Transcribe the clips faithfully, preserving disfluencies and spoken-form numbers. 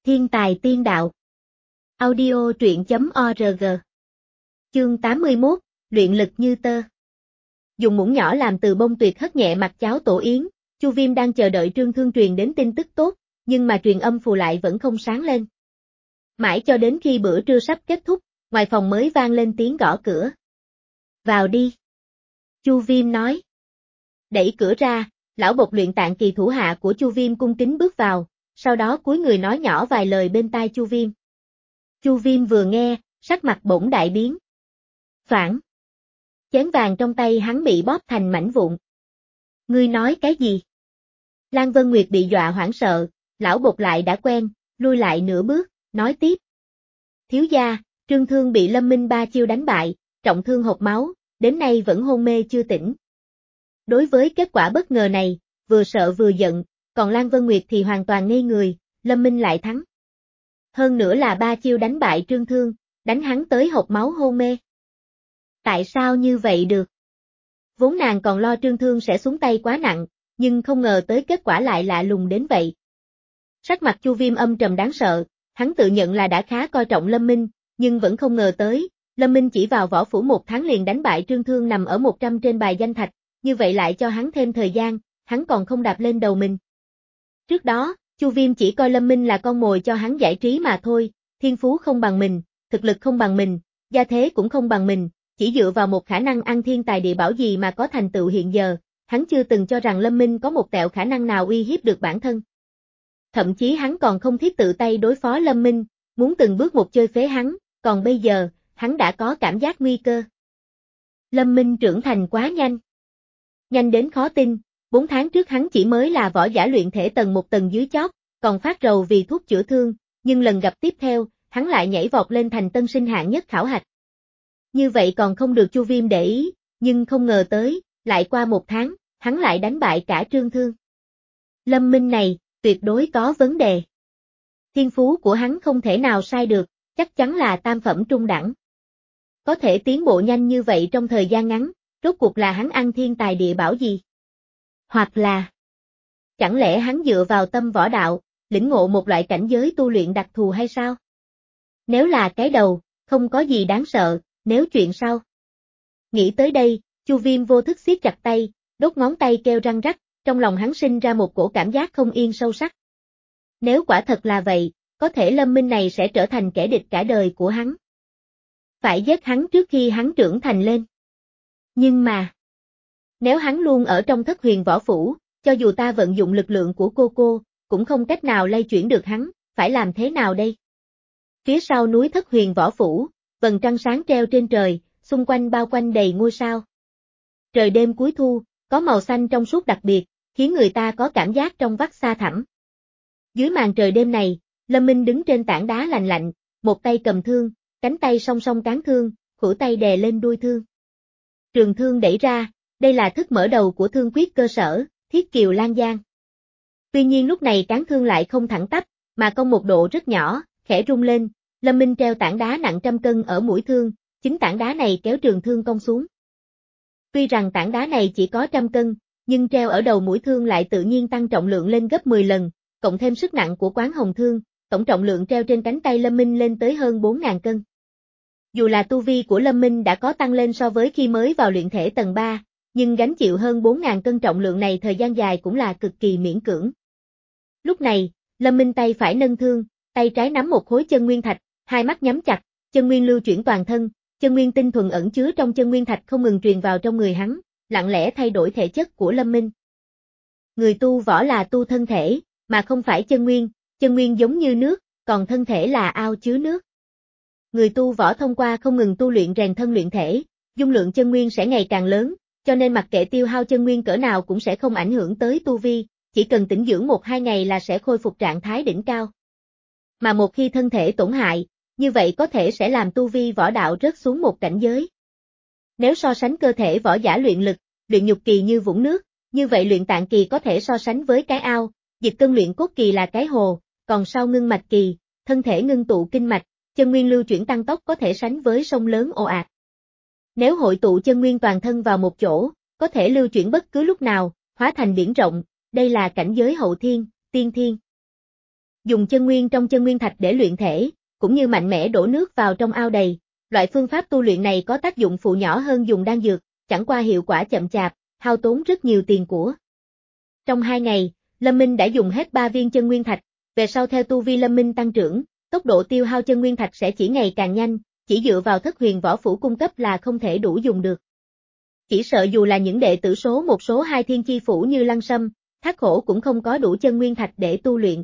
Thiên tài tiên đạo. Audio truyện chấm org. Chương tám mươi mốt, luyện lực như tơ. Dùng muỗng nhỏ làm từ bông tuyệt hất nhẹ mặt cháo tổ yến, Chu Viêm đang chờ đợi Trương Thương truyền đến tin tức tốt, nhưng mà truyền âm phù lại vẫn không sáng lên. Mãi cho đến khi bữa trưa sắp kết thúc, ngoài phòng mới vang lên tiếng gõ cửa. Vào đi. Chu Viêm nói. Đẩy cửa ra, lão bộc luyện tạng kỳ thủ hạ của Chu Viêm cung kính bước vào, sau đó cúi người nói nhỏ vài lời bên tai Chu Viêm. Chu Viêm vừa nghe, sắc mặt bỗng đại biến. Phản. Chén vàng trong tay hắn bị bóp thành mảnh vụn. Ngươi nói cái gì? Lan Vân Nguyệt bị dọa hoảng sợ, lão bộc lại đã quen, lui lại nửa bước, nói tiếp. Thiếu gia, Trương Thương bị Lâm Minh ba chiêu đánh bại, trọng thương hộc máu, đến nay vẫn hôn mê chưa tỉnh. Đối với kết quả bất ngờ này, vừa sợ vừa giận, còn Lan Vân Nguyệt thì hoàn toàn ngây người, Lâm Minh lại thắng. Hơn nữa là ba chiêu đánh bại Trương Thương, đánh hắn tới hộc máu hôn mê. Tại sao như vậy được? Vốn nàng còn lo Trương Thương sẽ xuống tay quá nặng, nhưng không ngờ tới kết quả lại lạ lùng đến vậy. Sắc mặt Chu Viêm âm trầm đáng sợ, hắn tự nhận là đã khá coi trọng Lâm Minh, nhưng vẫn không ngờ tới, Lâm Minh chỉ vào võ phủ một tháng liền đánh bại Trương Thương nằm ở một trăm trên bài danh thạch, như vậy lại cho hắn thêm thời gian, hắn còn không đạp lên đầu mình. Trước đó, Chu Viêm chỉ coi Lâm Minh là con mồi cho hắn giải trí mà thôi, thiên phú không bằng mình, thực lực không bằng mình, gia thế cũng không bằng mình, chỉ dựa vào một khả năng ăn thiên tài địa bảo gì mà có thành tựu hiện giờ, hắn chưa từng cho rằng Lâm Minh có một tẹo khả năng nào uy hiếp được bản thân. Thậm chí hắn còn không thiết tự tay đối phó Lâm Minh, muốn từng bước một chơi phế hắn, còn bây giờ, hắn đã có cảm giác nguy cơ. Lâm Minh trưởng thành quá nhanh. Nhanh đến khó tin, bốn tháng trước hắn chỉ mới là võ giả luyện thể tầng một tầng dưới chót, còn phát rầu vì thuốc chữa thương, nhưng lần gặp tiếp theo, hắn lại nhảy vọt lên thành tân sinh hạng nhất khảo hạch. Như vậy còn không được Chu Viêm để ý, nhưng không ngờ tới, lại qua một tháng, hắn lại đánh bại cả Trương Thương. Lâm Minh này, tuyệt đối có vấn đề. Thiên phú của hắn không thể nào sai được, chắc chắn là tam phẩm trung đẳng. Có thể tiến bộ nhanh như vậy trong thời gian ngắn, rốt cuộc là hắn ăn thiên tài địa bảo gì? Hoặc là, chẳng lẽ hắn dựa vào tâm võ đạo, lĩnh ngộ một loại cảnh giới tu luyện đặc thù hay sao? Nếu là cái đầu, không có gì đáng sợ, nếu chuyện sau. Nghĩ tới đây, Chu Viêm vô thức siết chặt tay, đốt ngón tay kêu răng rắc, trong lòng hắn sinh ra một cổ cảm giác không yên sâu sắc. Nếu quả thật là vậy, có thể Lâm Minh này sẽ trở thành kẻ địch cả đời của hắn. Phải giết hắn trước khi hắn trưởng thành lên. Nhưng mà, nếu hắn luôn ở trong thất huyền võ phủ, cho dù ta vận dụng lực lượng của cô cô, cũng không cách nào lay chuyển được hắn, phải làm thế nào đây? Phía sau núi thất huyền võ phủ, vầng trăng sáng treo trên trời, xung quanh bao quanh đầy ngôi sao. Trời đêm cuối thu, có màu xanh trong suốt đặc biệt, khiến người ta có cảm giác trong vắt xa thẳm. Dưới màn trời đêm này, Lâm Minh đứng trên tảng đá lạnh lạnh, một tay cầm thương, cánh tay song song cán thương, khuỷu tay đè lên đuôi thương. Trường thương đẩy ra, đây là thức mở đầu của thương quyết cơ sở, Thiết Kiều Lan Giang. Tuy nhiên lúc này cán thương lại không thẳng tắp, mà cong một độ rất nhỏ, khẽ rung lên, Lâm Minh treo tảng đá nặng trăm cân ở mũi thương, chính tảng đá này kéo trường thương cong xuống. Tuy rằng tảng đá này chỉ có trăm cân, nhưng treo ở đầu mũi thương lại tự nhiên tăng trọng lượng lên gấp mười lần, cộng thêm sức nặng của quán hồng thương, tổng trọng lượng treo trên cánh tay Lâm Minh lên tới hơn bốn nghìn cân. Dù là tu vi của Lâm Minh đã có tăng lên so với khi mới vào luyện thể tầng ba, nhưng gánh chịu hơn bốn nghìn cân trọng lượng này thời gian dài cũng là cực kỳ miễn cưỡng. Lúc này, Lâm Minh tay phải nâng thương, tay trái nắm một khối chân nguyên thạch, hai mắt nhắm chặt, chân nguyên lưu chuyển toàn thân, chân nguyên tinh thuần ẩn chứa trong chân nguyên thạch không ngừng truyền vào trong người hắn, lặng lẽ thay đổi thể chất của Lâm Minh. Người tu võ là tu thân thể, mà không phải chân nguyên, chân nguyên giống như nước, còn thân thể là ao chứa nước. Người tu võ thông qua không ngừng tu luyện rèn thân luyện thể, dung lượng chân nguyên sẽ ngày càng lớn, cho nên mặc kệ tiêu hao chân nguyên cỡ nào cũng sẽ không ảnh hưởng tới tu vi, chỉ cần tĩnh dưỡng một hai ngày là sẽ khôi phục trạng thái đỉnh cao. Mà một khi thân thể tổn hại, như vậy có thể sẽ làm tu vi võ đạo rớt xuống một cảnh giới. Nếu so sánh cơ thể võ giả luyện lực, luyện nhục kỳ như vũng nước, như vậy luyện tạng kỳ có thể so sánh với cái ao, dịch cân luyện cốt kỳ là cái hồ, còn sau ngưng mạch kỳ, thân thể ngưng tụ kinh mạch, chân nguyên lưu chuyển tăng tốc có thể sánh với sông lớn ồ ạt. Nếu hội tụ chân nguyên toàn thân vào một chỗ, có thể lưu chuyển bất cứ lúc nào, hóa thành biển rộng, đây là cảnh giới hậu thiên, tiên thiên. Dùng chân nguyên trong chân nguyên thạch để luyện thể, cũng như mạnh mẽ đổ nước vào trong ao đầy. Loại phương pháp tu luyện này có tác dụng phụ nhỏ hơn dùng đan dược, chẳng qua hiệu quả chậm chạp, hao tốn rất nhiều tiền của. Trong hai ngày, Lâm Minh đã dùng hết ba viên chân nguyên thạch, về sau theo tu vi Lâm Minh tăng trưởng, tốc độ tiêu hao chân nguyên thạch sẽ chỉ ngày càng nhanh, chỉ dựa vào Thất Huyền Võ Phủ cung cấp là không thể đủ dùng được. Chỉ sợ dù là những đệ tử số một số hai Thiên Chi Phủ như Lăng Sâm, Thác Khổ cũng không có đủ chân nguyên thạch để tu luyện.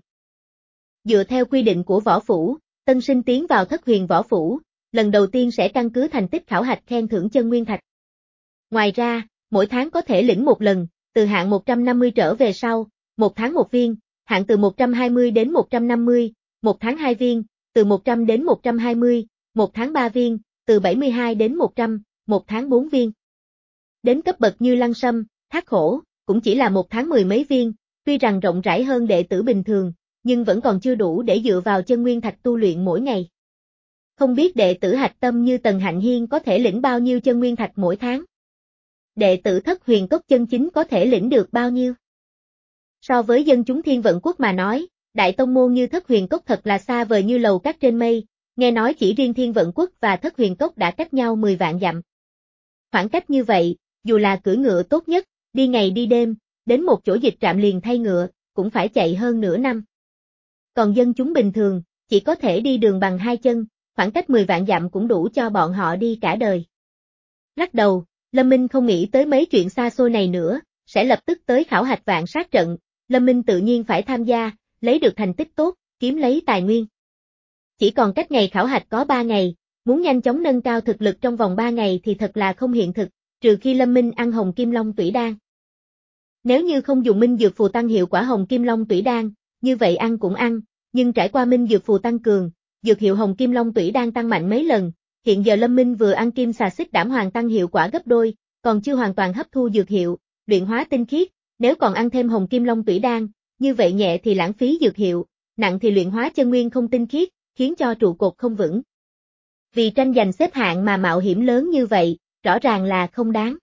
Dựa theo quy định của Võ Phủ, tân sinh tiến vào Thất Huyền Võ Phủ, lần đầu tiên sẽ căn cứ thành tích khảo hạch khen thưởng chân nguyên thạch. Ngoài ra, mỗi tháng có thể lĩnh một lần, từ hạng một trăm năm mươi trở về sau, một tháng một viên, hạng từ một trăm hai mươi đến một trăm năm mươi, một tháng hai viên, từ một trăm đến một trăm hai mươi, một tháng ba viên, từ bảy mươi hai đến một trăm, một tháng bốn viên. Đến cấp bậc như Lăng Sâm, Thác Khổ, cũng chỉ là một tháng mười mấy viên, tuy rằng rộng rãi hơn đệ tử bình thường, nhưng vẫn còn chưa đủ để dựa vào chân nguyên thạch tu luyện mỗi ngày. Không biết đệ tử hạch tâm như Tần Hạnh Hiên có thể lĩnh bao nhiêu chân nguyên thạch mỗi tháng? Đệ tử Thất Huyền Cốc chân chính có thể lĩnh được bao nhiêu? So với dân chúng Thiên Vận Quốc mà nói, đại tông môn như Thất Huyền Cốc thật là xa vời như lầu cát trên mây, nghe nói chỉ riêng Thiên Vận Quốc và Thất Huyền Cốc đã cách nhau mười vạn dặm. Khoảng cách như vậy, dù là cưỡi ngựa tốt nhất, đi ngày đi đêm, đến một chỗ dịch trạm liền thay ngựa, cũng phải chạy hơn nửa năm. Còn dân chúng bình thường, chỉ có thể đi đường bằng hai chân, khoảng cách mười vạn dặm cũng đủ cho bọn họ đi cả đời. Lắc đầu, Lâm Minh không nghĩ tới mấy chuyện xa xôi này nữa, sẽ lập tức tới khảo hạch vạn sát trận, Lâm Minh tự nhiên phải tham gia, lấy được thành tích tốt, kiếm lấy tài nguyên. Chỉ còn cách ngày khảo hạch có ba ngày, muốn nhanh chóng nâng cao thực lực trong vòng ba ngày thì thật là không hiện thực, trừ khi Lâm Minh ăn Hồng Kim Long Tủy Đan. Nếu như không dùng Minh Dược Phù tăng hiệu quả Hồng Kim Long Tủy Đan, như vậy ăn cũng ăn, nhưng trải qua Minh Dược Phù tăng cường, dược hiệu Hồng Kim Long Tủy Đan tăng mạnh mấy lần, hiện giờ Lâm Minh vừa ăn Kim Xà Xích Đảm Hoàng tăng hiệu quả gấp đôi, còn chưa hoàn toàn hấp thu dược hiệu, luyện hóa tinh khiết, nếu còn ăn thêm Hồng Kim Long Tủy Đan, như vậy nhẹ thì lãng phí dược hiệu, nặng thì luyện hóa chân nguyên không tinh khiết, khiến cho trụ cột không vững. Vì tranh giành xếp hạng mà mạo hiểm lớn như vậy, rõ ràng là không đáng.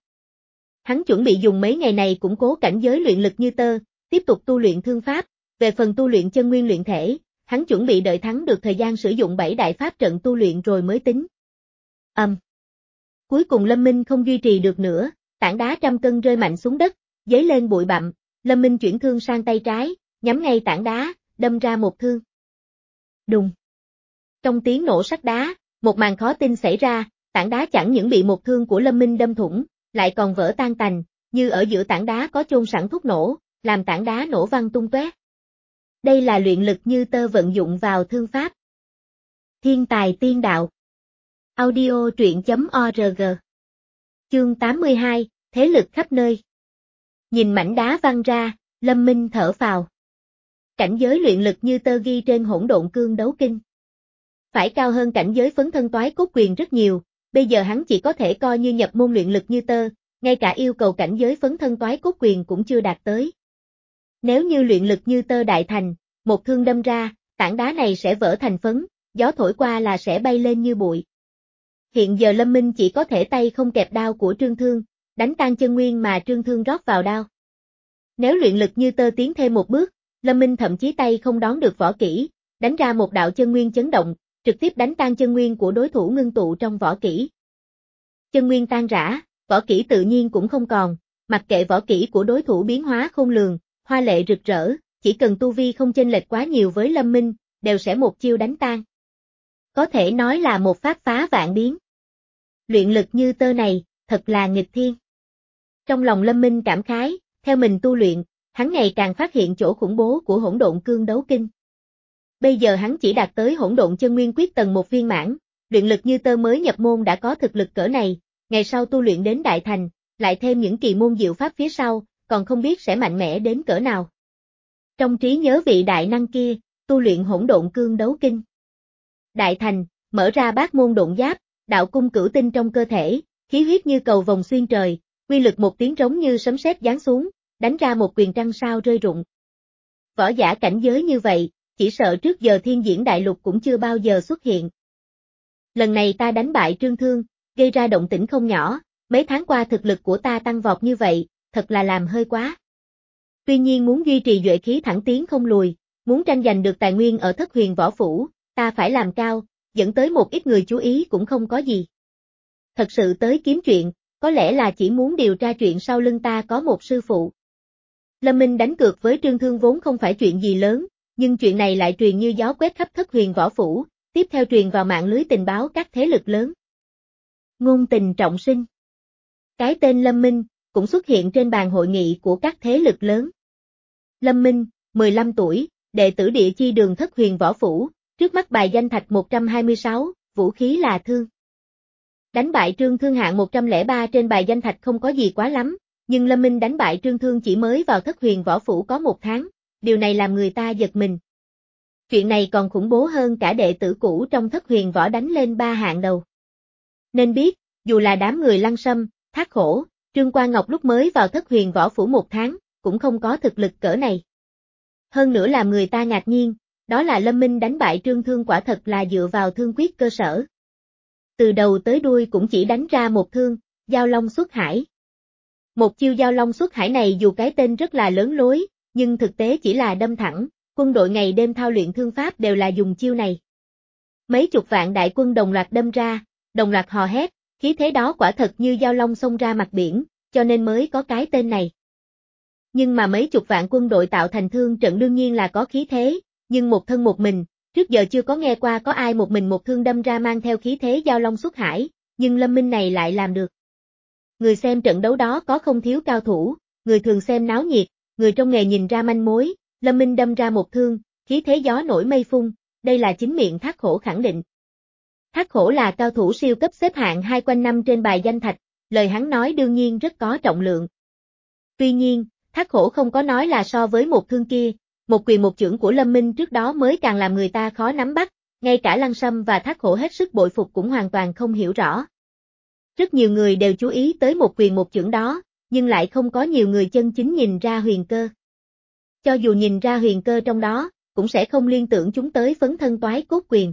Hắn chuẩn bị dùng mấy ngày này củng cố cảnh giới luyện lực như tơ, tiếp tục tu luyện thương pháp, về phần tu luyện chân nguyên luyện thể, hắn chuẩn bị đợi thắng được thời gian sử dụng bảy đại pháp trận tu luyện rồi mới tính. Âm. Um. Cuối cùng Lâm Minh không duy trì được nữa, tảng đá trăm cân rơi mạnh xuống đất, giấy lên bụi bặm, Lâm Minh chuyển thương sang tay trái, nhắm ngay tảng đá, đâm ra một thương. Đùng. Trong tiếng nổ sắt đá, một màn khó tin xảy ra, tảng đá chẳng những bị một thương của Lâm Minh đâm thủng, lại còn vỡ tan tành, như ở giữa tảng đá có chôn sẵn thuốc nổ, làm tảng đá nổ văng tung tóe. Đây là luyện lực như tơ vận dụng vào thương pháp. Thiên tài tiên đạo. Audio truyện chấm org. Chương tám mươi hai, thế lực khắp nơi. Nhìn mảnh đá văng ra, Lâm Minh thở phào. Cảnh giới luyện lực như tơ ghi trên Hỗn Độn Cương Đấu Kinh. Phải cao hơn cảnh giới Phấn Thân Toái Cốt Quyền rất nhiều, bây giờ hắn chỉ có thể coi như nhập môn luyện lực như tơ, ngay cả yêu cầu cảnh giới Phấn Thân Toái Cốt Quyền cũng chưa đạt tới. Nếu như luyện lực như tơ đại thành, một thương đâm ra, tảng đá này sẽ vỡ thành phấn, gió thổi qua là sẽ bay lên như bụi. Hiện giờ Lâm Minh chỉ có thể tay không kẹp đao của Trương Thương, đánh tan chân nguyên mà Trương Thương rót vào đao. Nếu luyện lực như tơ tiến thêm một bước, Lâm Minh thậm chí tay không đón được võ kỹ, đánh ra một đạo chân nguyên chấn động, trực tiếp đánh tan chân nguyên của đối thủ ngưng tụ trong võ kỹ. Chân nguyên tan rã, võ kỹ tự nhiên cũng không còn, mặc kệ võ kỹ của đối thủ biến hóa khôn lường, hoa lệ rực rỡ, chỉ cần tu vi không chênh lệch quá nhiều với Lâm Minh, đều sẽ một chiêu đánh tan. Có thể nói là một pháp phá vạn biến. Luyện lực như tơ này, thật là nghịch thiên. Trong lòng Lâm Minh cảm khái, theo mình tu luyện, hắn ngày càng phát hiện chỗ khủng bố của Hỗn Độn Cương Đấu Kinh. Bây giờ hắn chỉ đạt tới Hỗn Độn Chân Nguyên Quyết tầng một viên mãn, luyện lực như tơ mới nhập môn đã có thực lực cỡ này, ngày sau tu luyện đến đại thành, lại thêm những kỳ môn diệu pháp phía sau, còn không biết sẽ mạnh mẽ đến cỡ nào. Trong trí nhớ vị đại năng kia, tu luyện Hỗn Độn Cương Đấu Kinh. Đại thành, mở ra bát môn độn giáp, đạo cung cửu tinh trong cơ thể, khí huyết như cầu vồng xuyên trời, quy lực một tiếng trống như sấm sét giáng xuống, đánh ra một quyền trăng sao rơi rụng. Võ giả cảnh giới như vậy, chỉ sợ trước giờ thiên diễn đại lục cũng chưa bao giờ xuất hiện. Lần này ta đánh bại Trương Thương, gây ra động tĩnh không nhỏ, mấy tháng qua thực lực của ta tăng vọt như vậy, thật là làm hơi quá. Tuy nhiên muốn duy trì duệ khí thẳng tiến không lùi, muốn tranh giành được tài nguyên ở Thất Huyền Võ Phủ, ta phải làm cao, dẫn tới một ít người chú ý cũng không có gì. Thật sự tới kiếm chuyện, có lẽ là chỉ muốn điều tra chuyện sau lưng ta có một sư phụ. Lâm Minh đánh cược với Trương Thương vốn không phải chuyện gì lớn, nhưng chuyện này lại truyền như gió quét khắp Thất Huyền Võ Phủ, tiếp theo truyền vào mạng lưới tình báo các thế lực lớn. Ngôn tình trọng sinh. Cái tên Lâm Minh cũng xuất hiện trên bàn hội nghị của các thế lực lớn. Lâm Minh, mười lăm tuổi, đệ tử địa chi đường Thất Huyền Võ Phủ, trước mắt bài danh thạch một trăm hai mươi sáu, vũ khí là thương. Đánh bại Trương Thương hạng một trăm lẻ ba trên bài danh thạch không có gì quá lắm, nhưng Lâm Minh đánh bại Trương Thương chỉ mới vào Thất Huyền Võ Phủ có một tháng, điều này làm người ta giật mình. Chuyện này còn khủng bố hơn cả đệ tử cũ trong Thất Huyền Võ đánh lên ba hạng đầu. Nên biết, dù là đám người Lăng Sâm, Thác Hổ, Trương Quan Ngọc lúc mới vào Thất Huyền Võ Phủ một tháng, cũng không có thực lực cỡ này. Hơn nữa làm người ta ngạc nhiên, đó là Lâm Minh đánh bại Trương Thương quả thật là dựa vào thương quyết cơ sở. Từ đầu tới đuôi cũng chỉ đánh ra một thương, Giao Long xuất hải. Một chiêu Giao Long xuất hải này dù cái tên rất là lớn lối, nhưng thực tế chỉ là đâm thẳng, quân đội ngày đêm thao luyện thương pháp đều là dùng chiêu này. Mấy chục vạn đại quân đồng loạt đâm ra, đồng loạt hò hét, khí thế đó quả thật như Giao Long xông ra mặt biển, cho nên mới có cái tên này. Nhưng mà mấy chục vạn quân đội tạo thành thương trận đương nhiên là có khí thế, nhưng một thân một mình, trước giờ chưa có nghe qua có ai một mình một thương đâm ra mang theo khí thế Giao Long xuất hải, nhưng Lâm Minh này lại làm được. Người xem trận đấu đó có không thiếu cao thủ, người thường xem náo nhiệt, người trong nghề nhìn ra manh mối, Lâm Minh đâm ra một thương, khí thế gió nổi mây phun, đây là chính miệng Thác Hổ khẳng định. Thác Hổ là cao thủ siêu cấp xếp hạng hai quanh năm trên bài danh thạch, lời hắn nói đương nhiên rất có trọng lượng. Tuy nhiên, Thác Hổ không có nói là so với một thương kia, một quyền một chưởng của Lâm Minh trước đó mới càng làm người ta khó nắm bắt, ngay cả Lăng Sâm và Thác Hổ hết sức bội phục cũng hoàn toàn không hiểu rõ. Rất nhiều người đều chú ý tới một quyền một chưởng đó, nhưng lại không có nhiều người chân chính nhìn ra huyền cơ. Cho dù nhìn ra huyền cơ trong đó, cũng sẽ không liên tưởng chúng tới phấn thân toái cốt quyền.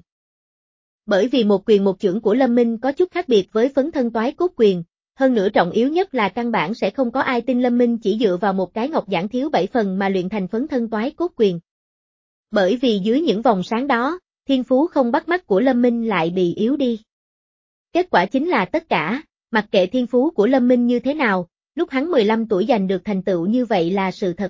Bởi vì một quyền một chưởng của Lâm Minh có chút khác biệt với phấn thân toái cốt quyền, hơn nữa trọng yếu nhất là căn bản sẽ không có ai tin Lâm Minh chỉ dựa vào một cái ngọc giản thiếu bảy phần mà luyện thành phấn thân toái cốt quyền. Bởi vì dưới những vòng sáng đó, thiên phú không bắt mắt của Lâm Minh lại bị yếu đi. Kết quả chính là tất cả, mặc kệ thiên phú của Lâm Minh như thế nào, lúc hắn mười lăm tuổi giành được thành tựu như vậy là sự thật.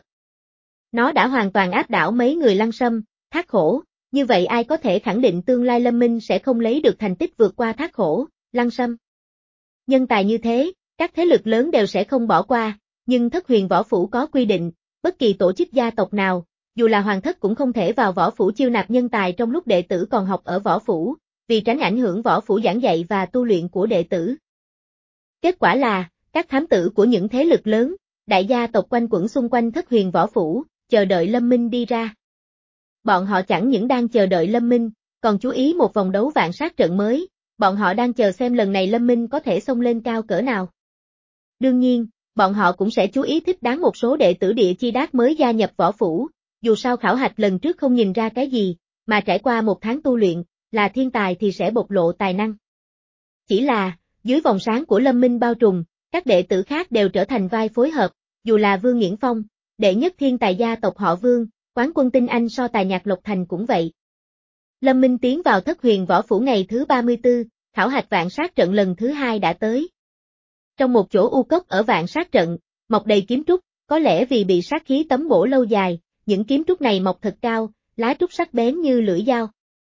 Nó đã hoàn toàn áp đảo mấy người Lăng Sâm, Thác Hổ, như vậy ai có thể khẳng định tương lai Lâm Minh sẽ không lấy được thành tích vượt qua Thác Hổ, Lăng Sâm. Nhân tài như thế, các thế lực lớn đều sẽ không bỏ qua, nhưng Thất Huyền Võ Phủ có quy định, bất kỳ tổ chức gia tộc nào, dù là hoàng thất cũng không thể vào võ phủ chiêu nạp nhân tài trong lúc đệ tử còn học ở võ phủ, vì tránh ảnh hưởng võ phủ giảng dạy và tu luyện của đệ tử. Kết quả là, các thám tử của những thế lực lớn, đại gia tộc quanh quẩn xung quanh Thất Huyền Võ Phủ, chờ đợi Lâm Minh đi ra. Bọn họ chẳng những đang chờ đợi Lâm Minh, còn chú ý một vòng đấu vạn sát trận mới, bọn họ đang chờ xem lần này Lâm Minh có thể xông lên cao cỡ nào. Đương nhiên, bọn họ cũng sẽ chú ý thích đáng một số đệ tử địa chi đát mới gia nhập võ phủ, dù sao khảo hạch lần trước không nhìn ra cái gì, mà trải qua một tháng tu luyện, là thiên tài thì sẽ bộc lộ tài năng. Chỉ là, dưới vòng sáng của Lâm Minh bao trùm, các đệ tử khác đều trở thành vai phối hợp, dù là Vương Nghiễn Phong, đệ nhất thiên tài gia tộc họ Vương, quán quân tinh anh so tài nhạc Lộc Thành cũng vậy. Lâm Minh tiến vào Thất Huyền Võ Phủ ngày thứ ba mươi tư, khảo hạch vạn sát trận lần thứ hai đã tới. Trong một chỗ u cốc ở vạn sát trận, mọc đầy kiếm trúc, có lẽ vì bị sát khí tấm bổ lâu dài, những kiếm trúc này mọc thật cao, lá trúc sắc bén như lưỡi dao.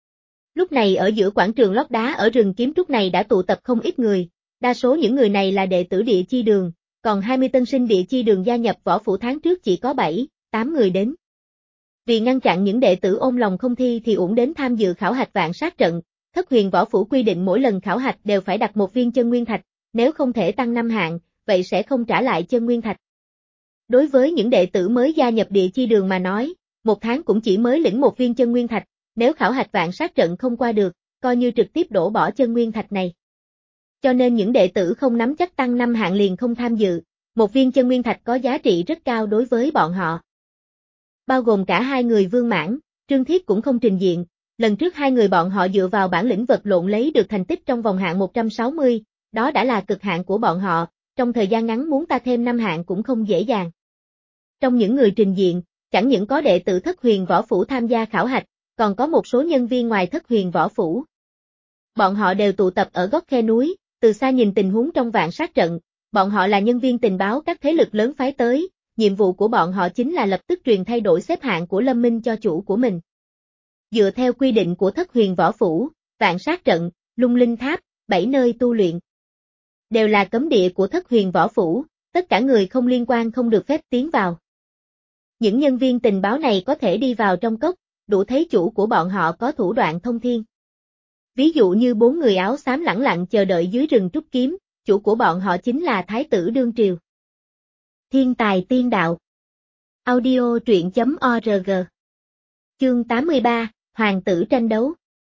Lúc này ở giữa quảng trường lót đá ở rừng kiếm trúc này đã tụ tập không ít người, đa số những người này là đệ tử địa chi đường, còn hai mươi tân sinh địa chi đường gia nhập võ phủ tháng trước chỉ có bảy, tám người đến. Vì ngăn chặn những đệ tử ôm lòng không thi thì uổng đến tham dự khảo hạch vạn sát trận, Thất Huyền Võ Phủ quy định mỗi lần khảo hạch đều phải đặt một viên chân nguyên thạch, nếu không thể tăng năm hạng, vậy sẽ không trả lại chân nguyên thạch. Đối với những đệ tử mới gia nhập địa chi đường mà nói, một tháng cũng chỉ mới lĩnh một viên chân nguyên thạch, nếu khảo hạch vạn sát trận không qua được, coi như trực tiếp đổ bỏ chân nguyên thạch này. Cho nên những đệ tử không nắm chắc tăng năm hạng liền không tham dự, một viên chân nguyên thạch có giá trị rất cao đối với bọn họ. Bao gồm cả hai người Vương Mãn, Trương Thiết cũng không trình diện, lần trước hai người bọn họ dựa vào bản lĩnh vật lộn lấy được thành tích trong vòng hạng một trăm sáu mươi, đó đã là cực hạn của bọn họ, trong thời gian ngắn muốn ta thêm năm hạng cũng không dễ dàng. Trong những người trình diện, chẳng những có đệ tử Thất Huyền Võ Phủ tham gia khảo hạch, còn có một số nhân viên ngoài Thất Huyền Võ Phủ. Bọn họ đều tụ tập ở góc khe núi, từ xa nhìn tình huống trong vạn sát trận, bọn họ là nhân viên tình báo các thế lực lớn phái tới, nhiệm vụ của bọn họ chính là lập tức truyền thay đổi xếp hạng của Lâm Minh cho chủ của mình. Dựa theo quy định của Thất Huyền Võ Phủ, vạn sát trận, lung linh tháp, bảy nơi tu luyện, đều là cấm địa của Thất Huyền Võ Phủ, tất cả người không liên quan không được phép tiến vào. Những nhân viên tình báo này có thể đi vào trong cốc, đủ thấy chủ của bọn họ có thủ đoạn thông thiên. Ví dụ như bốn người áo xám lẳng lặng chờ đợi dưới rừng trúc kiếm, chủ của bọn họ chính là Thái tử Đương Triều. Thiên tài tiên đạo. Audio truyện chấm org. Chương tám mươi ba, Hoàng tử tranh đấu.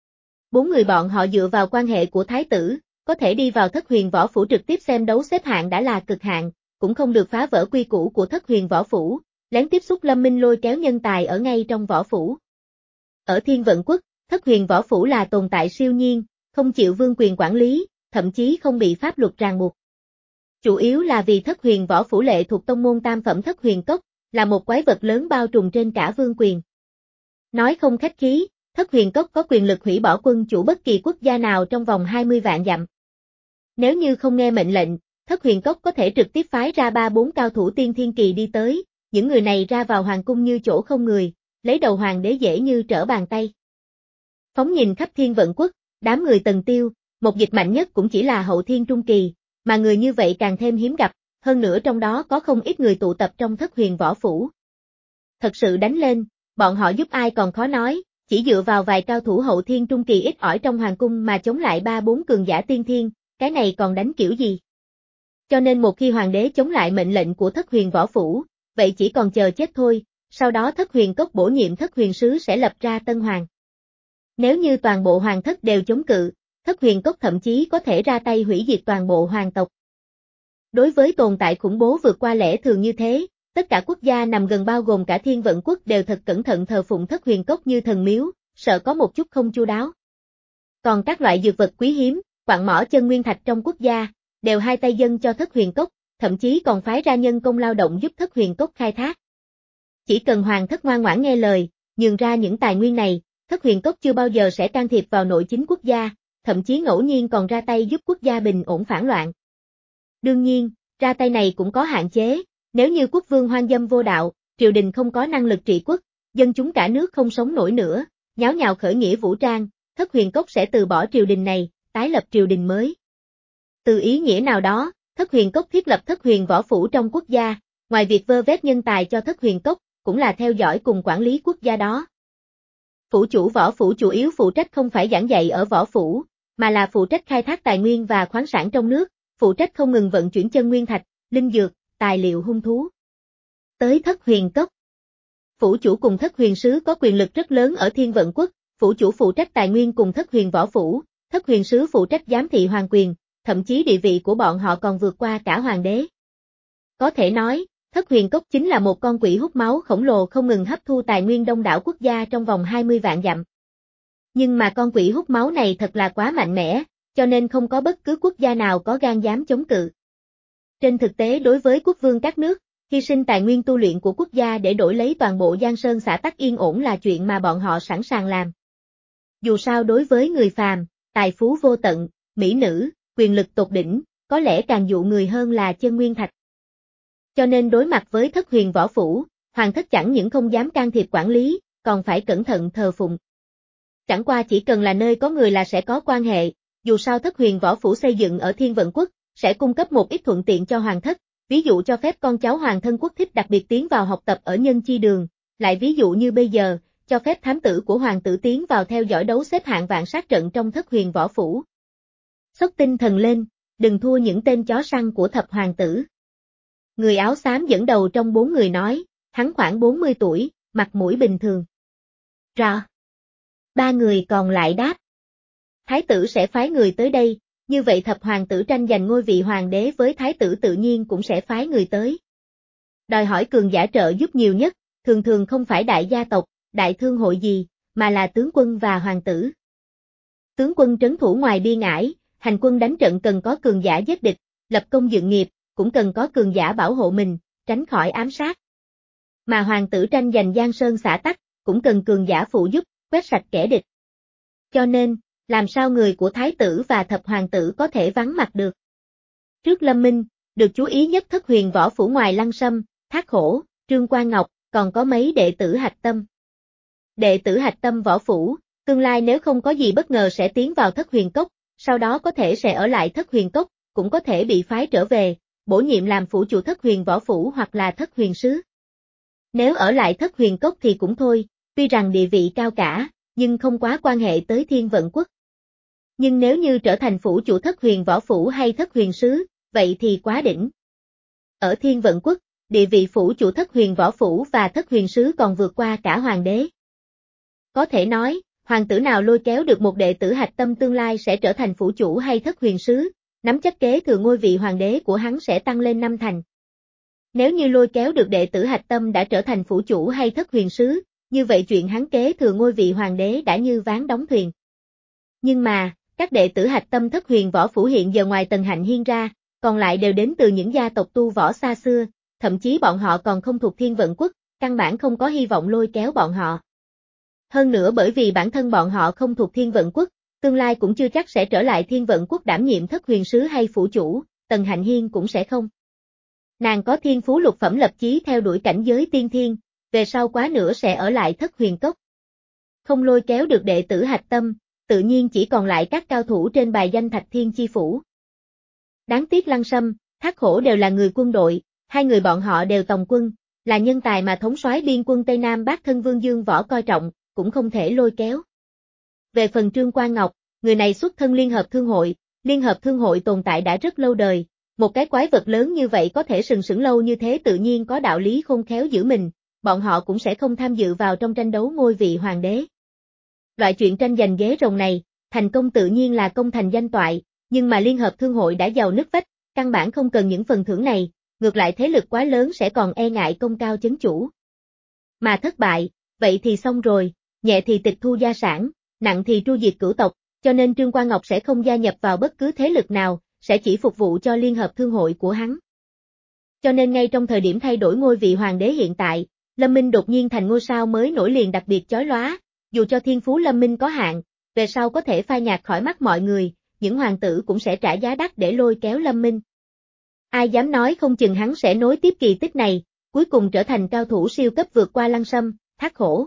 Bốn người bọn họ dựa vào quan hệ của Thái tử, có thể đi vào Thất Huyền Võ Phủ trực tiếp xem đấu xếp hạng đã là cực hạn, cũng không được phá vỡ quy củ của Thất Huyền Võ Phủ, lén tiếp xúc Lâm Minh lôi kéo nhân tài ở ngay trong võ phủ. Ở Thiên Vận Quốc, Thất Huyền Võ Phủ là tồn tại siêu nhiên, không chịu vương quyền quản lý, thậm chí không bị pháp luật ràng buộc. Chủ yếu là vì Thất Huyền Võ Phủ lệ thuộc tông môn tam phẩm Thất Huyền Cốc, là một quái vật lớn bao trùm trên cả vương quyền. Nói không khách khí, Thất Huyền Cốc có quyền lực hủy bỏ quân chủ bất kỳ quốc gia nào trong vòng hai mươi vạn dặm. Nếu như không nghe mệnh lệnh, Thất Huyền Cốc có thể trực tiếp phái ra ba bốn cao thủ tiên thiên kỳ đi tới, những người này ra vào hoàng cung như chỗ không người, lấy đầu hoàng đế dễ như trở bàn tay. Phóng nhìn khắp Thiên Vận Quốc, đám người Tần Tiêu, một dịch mạnh nhất cũng chỉ là hậu thiên trung kỳ, mà người như vậy càng thêm hiếm gặp, hơn nữa trong đó có không ít người tụ tập trong Thất Huyền Võ Phủ. Thật sự đánh lên, bọn họ giúp ai còn khó nói, chỉ dựa vào vài cao thủ hậu thiên trung kỳ ít ỏi trong hoàng cung mà chống lại ba bốn cường giả tiên thiên, cái này còn đánh kiểu gì? Cho nên một khi hoàng đế chống lại mệnh lệnh của Thất Huyền Võ Phủ, vậy chỉ còn chờ chết thôi, sau đó Thất Huyền Cốc bổ nhiệm Thất Huyền Sứ sẽ lập ra tân hoàng. Nếu như toàn bộ hoàng thất đều chống cự, Thất Huyền Cốc thậm chí có thể ra tay hủy diệt toàn bộ hoàng tộc. Đối với tồn tại khủng bố vượt qua lẽ thường như thế, tất cả quốc gia nằm gần bao gồm cả Thiên Vận Quốc đều thật cẩn thận thờ phụng Thất Huyền Cốc như thần miếu, sợ có một chút không chu đáo. Còn các loại dược vật quý hiếm, quặng mỏ chân nguyên thạch trong quốc gia, đều hai tay dâng cho Thất Huyền Cốc, thậm chí còn phái ra nhân công lao động giúp Thất Huyền Cốc khai thác. Chỉ cần hoàng thất ngoan ngoãn nghe lời, nhường ra những tài nguyên này, Thất Huyền Cốc chưa bao giờ sẽ can thiệp vào nội chính quốc gia, thậm chí ngẫu nhiên còn ra tay giúp quốc gia bình ổn phản loạn. Đương nhiên, ra tay này cũng có hạn chế, nếu như quốc vương hoang dâm vô đạo, triều đình không có năng lực trị quốc, dân chúng cả nước không sống nổi nữa, nháo nhào khởi nghĩa vũ trang, Thất Huyền Cốc sẽ từ bỏ triều đình này, tái lập triều đình mới. Từ ý nghĩa nào đó, Thất Huyền Cốc thiết lập Thất Huyền Võ Phủ trong quốc gia, ngoài việc vơ vét nhân tài cho Thất Huyền Cốc, cũng là theo dõi cùng quản lý quốc gia đó. Phủ chủ võ phủ chủ yếu phụ trách không phải giảng dạy ở võ phủ, mà là phụ trách khai thác tài nguyên và khoáng sản trong nước, phụ trách không ngừng vận chuyển chân nguyên thạch, linh dược, tài liệu hung thú. Tới Thất Huyền Cốc. Phủ chủ cùng Thất Huyền Sứ có quyền lực rất lớn ở Thiên Vận Quốc, phủ chủ phụ trách tài nguyên cùng Thất Huyền Võ Phủ, Thất Huyền Sứ phụ trách giám thị hoàng quyền, thậm chí địa vị của bọn họ còn vượt qua cả hoàng đế. Có thể nói, Thất Huyền Cốc chính là một con quỷ hút máu khổng lồ không ngừng hấp thu tài nguyên đông đảo quốc gia trong vòng hai mươi vạn dặm. Nhưng mà con quỷ hút máu này thật là quá mạnh mẽ, cho nên không có bất cứ quốc gia nào có gan dám chống cự. Trên thực tế đối với quốc vương các nước, hy sinh tài nguyên tu luyện của quốc gia để đổi lấy toàn bộ Giang Sơn xã tắc yên ổn là chuyện mà bọn họ sẵn sàng làm. Dù sao đối với người phàm, tài phú vô tận, mỹ nữ, quyền lực tột đỉnh, có lẽ càng dụ người hơn là chân nguyên thạch. Cho nên đối mặt với Thất Huyền Võ Phủ, hoàng thất chẳng những không dám can thiệp quản lý, còn phải cẩn thận thờ phụng. Chẳng qua chỉ cần là nơi có người là sẽ có quan hệ, dù sao Thất Huyền Võ Phủ xây dựng ở Thiên Vận Quốc, sẽ cung cấp một ít thuận tiện cho hoàng thất, ví dụ cho phép con cháu hoàng thân quốc thích đặc biệt tiến vào học tập ở nhân chi đường, lại ví dụ như bây giờ, cho phép thám tử của hoàng tử tiến vào theo dõi đấu xếp hạng vạn sát trận trong Thất Huyền Võ Phủ. Xốc tinh thần lên, đừng thua những tên chó săn của thập hoàng tử. Người áo xám dẫn đầu trong bốn người nói, hắn khoảng bốn mươi tuổi, mặt mũi bình thường. Rõ. Ba người còn lại đáp. Thái tử sẽ phái người tới đây, như vậy thập hoàng tử tranh giành ngôi vị hoàng đế với thái tử tự nhiên cũng sẽ phái người tới. Đòi hỏi cường giả trợ giúp nhiều nhất, thường thường không phải đại gia tộc, đại thương hội gì, mà là tướng quân và hoàng tử. Tướng quân trấn thủ ngoài biên ải, hành quân đánh trận cần có cường giả giết địch, lập công dựng nghiệp, cũng cần có cường giả bảo hộ mình, tránh khỏi ám sát. Mà hoàng tử tranh giành giang sơn xã tắc, cũng cần cường giả phụ giúp, quét sạch kẻ địch. Cho nên, làm sao người của thái tử và thập hoàng tử có thể vắng mặt được? Trước Lâm Minh, được chú ý nhất thất huyền võ phủ ngoài Lăng Sâm, Thác Hổ, Trương Quan Ngọc, còn có mấy đệ tử hạch tâm. Đệ tử hạch tâm võ phủ, tương lai nếu không có gì bất ngờ sẽ tiến vào thất huyền cốc, sau đó có thể sẽ ở lại thất huyền cốc, cũng có thể bị phái trở về, bổ nhiệm làm phủ chủ thất huyền võ phủ hoặc là thất huyền sứ. Nếu ở lại thất huyền cốc thì cũng thôi, tuy rằng địa vị cao cả, nhưng không quá quan hệ tới Thiên Vận Quốc. Nhưng nếu như trở thành phủ chủ thất huyền võ phủ hay thất huyền sứ, vậy thì quá đỉnh. Ở Thiên Vận Quốc, địa vị phủ chủ thất huyền võ phủ và thất huyền sứ còn vượt qua cả hoàng đế. Có thể nói, hoàng tử nào lôi kéo được một đệ tử hạch tâm tương lai sẽ trở thành phủ chủ hay thất huyền sứ, nắm chắc kế thừa ngôi vị hoàng đế của hắn sẽ tăng lên năm thành. Nếu như lôi kéo được đệ tử hạch tâm đã trở thành phủ chủ hay thất huyền sứ, như vậy chuyện hắn kế thừa ngôi vị hoàng đế đã như ván đóng thuyền. Nhưng mà, các đệ tử hạch tâm thất huyền võ phủ hiện giờ ngoài Tần Hạnh Hiên ra, còn lại đều đến từ những gia tộc tu võ xa xưa, thậm chí bọn họ còn không thuộc Thiên Vận Quốc, căn bản không có hy vọng lôi kéo bọn họ. Hơn nữa bởi vì bản thân bọn họ không thuộc Thiên Vận Quốc, tương lai cũng chưa chắc sẽ trở lại Thiên Vận Quốc đảm nhiệm thất huyền sứ hay phủ chủ, Tần Hạnh Hiên cũng sẽ không. Nàng có thiên phú lục phẩm lập chí theo đuổi cảnh giới tiên thiên, về sau quá nữa sẽ ở lại thất huyền cốc. Không lôi kéo được đệ tử hạch tâm, tự nhiên chỉ còn lại các cao thủ trên bài danh Thạch Thiên Chi Phủ. Đáng tiếc Lăng Sâm, Thác Hổ đều là người quân đội, hai người bọn họ đều tòng quân, là nhân tài mà thống soái biên quân Tây Nam Bác Thân Vương Dương Võ coi trọng, cũng không thể lôi kéo. Về phần Trương Quan Ngọc, người này xuất thân Liên Hợp Thương Hội, Liên Hợp Thương Hội tồn tại đã rất lâu đời, một cái quái vật lớn như vậy có thể sừng sững lâu như thế tự nhiên có đạo lý khôn khéo giữ mình, bọn họ cũng sẽ không tham dự vào trong tranh đấu ngôi vị hoàng đế. Loại chuyện tranh giành ghế rồng này, thành công tự nhiên là công thành danh toại, nhưng mà Liên Hợp Thương Hội đã giàu nứt vách, căn bản không cần những phần thưởng này, ngược lại thế lực quá lớn sẽ còn e ngại công cao chấn chủ. Mà thất bại, vậy thì xong rồi, nhẹ thì tịch thu gia sản, nặng thì tru diệt cửu tộc, cho nên Trương Quan Ngọc sẽ không gia nhập vào bất cứ thế lực nào, sẽ chỉ phục vụ cho Liên Hợp Thương Hội của hắn. Cho nên ngay trong thời điểm thay đổi ngôi vị hoàng đế hiện tại, Lâm Minh đột nhiên thành ngôi sao mới nổi liền đặc biệt chói lóa, dù cho thiên phú Lâm Minh có hạn, về sau có thể phai nhạt khỏi mắt mọi người, những hoàng tử cũng sẽ trả giá đắt để lôi kéo Lâm Minh. Ai dám nói không chừng hắn sẽ nối tiếp kỳ tích này, cuối cùng trở thành cao thủ siêu cấp vượt qua Lăng Sâm, Thác Hổ.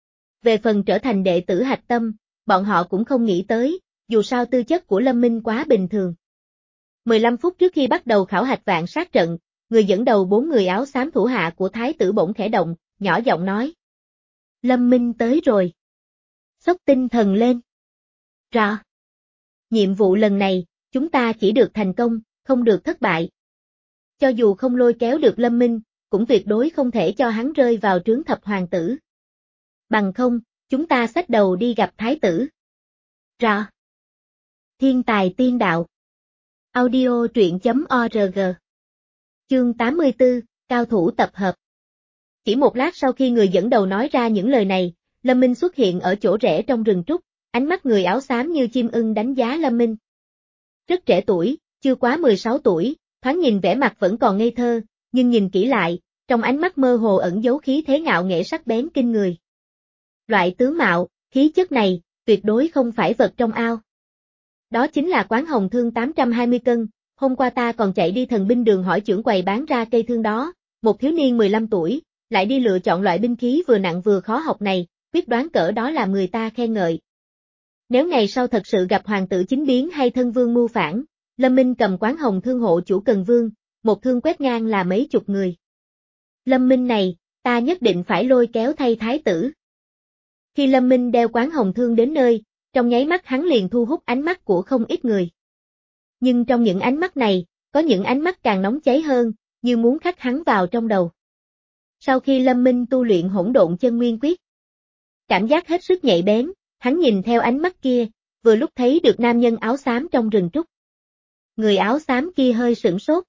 Về phần trở thành đệ tử hạch tâm, bọn họ cũng không nghĩ tới, dù sao tư chất của Lâm Minh quá bình thường. mười lăm phút trước khi bắt đầu khảo hạch vạn sát trận, người dẫn đầu bốn người áo xám thủ hạ của thái tử bỗng khẽ động, nhỏ giọng nói. Lâm Minh tới rồi. Xốc tinh thần lên. Rõ. Nhiệm vụ lần này, chúng ta chỉ được thành công, không được thất bại. Cho dù không lôi kéo được Lâm Minh, cũng tuyệt đối không thể cho hắn rơi vào trướng thập hoàng tử. Bằng không, chúng ta xách đầu đi gặp thái tử. Rõ. Thiên tài tiên đạo. Audio truyện chấm org. Chương tám mươi tư, cao thủ tập hợp. Chỉ một lát sau khi người dẫn đầu nói ra những lời này, Lâm Minh xuất hiện ở chỗ rẽ trong rừng trúc, ánh mắt người áo xám như chim ưng đánh giá Lâm Minh. Rất trẻ tuổi, chưa quá mười sáu tuổi, thoáng nhìn vẻ mặt vẫn còn ngây thơ, nhưng nhìn kỹ lại, trong ánh mắt mơ hồ ẩn giấu khí thế ngạo nghễ sắc bén kinh người. Loại tướng mạo, khí chất này, tuyệt đối không phải vật trong ao. Đó chính là Quán Hồng thương tám trăm hai mươi cân, hôm qua ta còn chạy đi thần binh đường hỏi trưởng quầy bán ra cây thương đó, một thiếu niên mười lăm tuổi, lại đi lựa chọn loại binh khí vừa nặng vừa khó học này, quyết đoán cỡ đó làm người ta khen ngợi. Nếu ngày sau thật sự gặp hoàng tử chính biến hay thân vương mưu phản, Lâm Minh cầm Quán Hồng thương hộ chủ Cần Vương, một thương quét ngang là mấy chục người. Lâm Minh này, ta nhất định phải lôi kéo thay thái tử. Khi Lâm Minh đeo Quán Hồng thương đến nơi, trong nháy mắt hắn liền thu hút ánh mắt của không ít người. Nhưng trong những ánh mắt này, có những ánh mắt càng nóng cháy hơn, như muốn khắc hắn vào trong đầu. Sau khi Lâm Minh tu luyện hỗn độn chân nguyên quyết, cảm giác hết sức nhạy bén, hắn nhìn theo ánh mắt kia, vừa lúc thấy được nam nhân áo xám trong rừng trúc. Người áo xám kia hơi sửng sốt.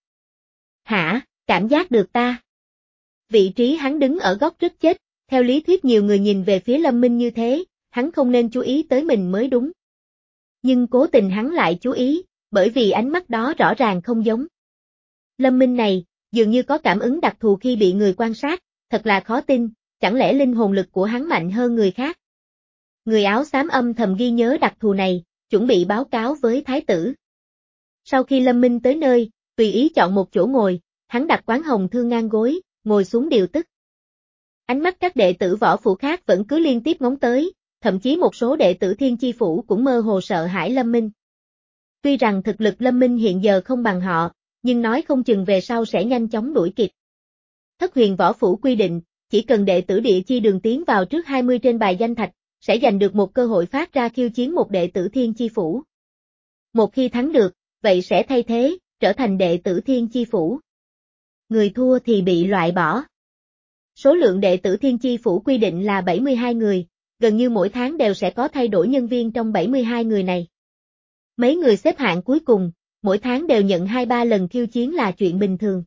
Hả, cảm giác được ta. Vị trí hắn đứng ở góc rất chết, theo lý thuyết nhiều người nhìn về phía Lâm Minh như thế, hắn không nên chú ý tới mình mới đúng. Nhưng cố tình hắn lại chú ý, bởi vì ánh mắt đó rõ ràng không giống. Lâm Minh này, dường như có cảm ứng đặc thù khi bị người quan sát, thật là khó tin, chẳng lẽ linh hồn lực của hắn mạnh hơn người khác? Người áo xám âm thầm ghi nhớ đặc thù này, chuẩn bị báo cáo với thái tử. Sau khi Lâm Minh tới nơi, tùy ý chọn một chỗ ngồi, hắn đặt quán hồng thương ngang gối, ngồi xuống điều tức. Ánh mắt các đệ tử võ phủ khác vẫn cứ liên tiếp ngóng tới, thậm chí một số đệ tử Thiên Chi Phủ cũng mơ hồ sợ hãi Lâm Minh. Tuy rằng thực lực Lâm Minh hiện giờ không bằng họ, nhưng nói không chừng về sau sẽ nhanh chóng đuổi kịp. Thất Huyền Võ Phủ quy định, chỉ cần đệ tử Địa Chi Đường tiến vào trước hai mươi trên bài danh thạch, sẽ giành được một cơ hội phát ra khiêu chiến một đệ tử Thiên Chi Phủ. Một khi thắng được, vậy sẽ thay thế, trở thành đệ tử Thiên Chi Phủ. Người thua thì bị loại bỏ. Số lượng đệ tử Thiên Chi Phủ quy định là bảy mươi hai người, gần như mỗi tháng đều sẽ có thay đổi nhân viên trong bảy mươi hai người này. Mấy người xếp hạng cuối cùng, mỗi tháng đều nhận hai ba lần khiêu chiến là chuyện bình thường.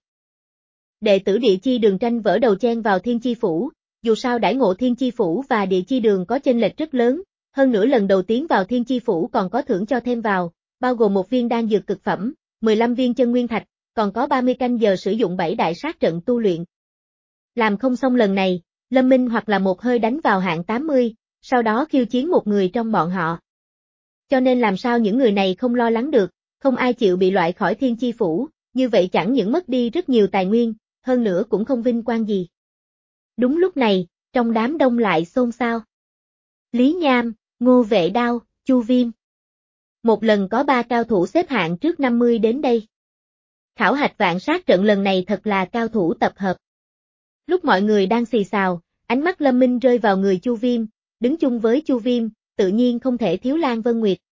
Đệ tử Địa Chi Đường tranh vỡ đầu chen vào Thiên Chi Phủ, dù sao đãi ngộ Thiên Chi Phủ và Địa Chi Đường có chênh lệch rất lớn, hơn nữa lần đầu tiến vào Thiên Chi Phủ còn có thưởng cho thêm vào, bao gồm một viên đan dược cực phẩm, mười lăm viên chân nguyên thạch, còn có ba mươi canh giờ sử dụng bảy đại sát trận tu luyện. Làm không xong lần này, Lâm Minh hoặc là một hơi đánh vào hạng tám mươi, sau đó khiêu chiến một người trong bọn họ. Cho nên làm sao những người này không lo lắng được, không ai chịu bị loại khỏi Thiên Chi Phủ, như vậy chẳng những mất đi rất nhiều tài nguyên, hơn nữa cũng không vinh quang gì. Đúng lúc này, trong đám đông lại xôn xao. Lý Nham, Ngô Vệ Đao, Chu Viêm. Một lần có ba cao thủ xếp hạng trước năm mươi đến đây. Khảo hạch vạn sát trận lần này thật là cao thủ tập hợp. Lúc mọi người đang xì xào, ánh mắt Lâm Minh rơi vào người Chu Viêm, đứng chung với Chu Viêm, tự nhiên không thể thiếu Lan Vân Nguyệt.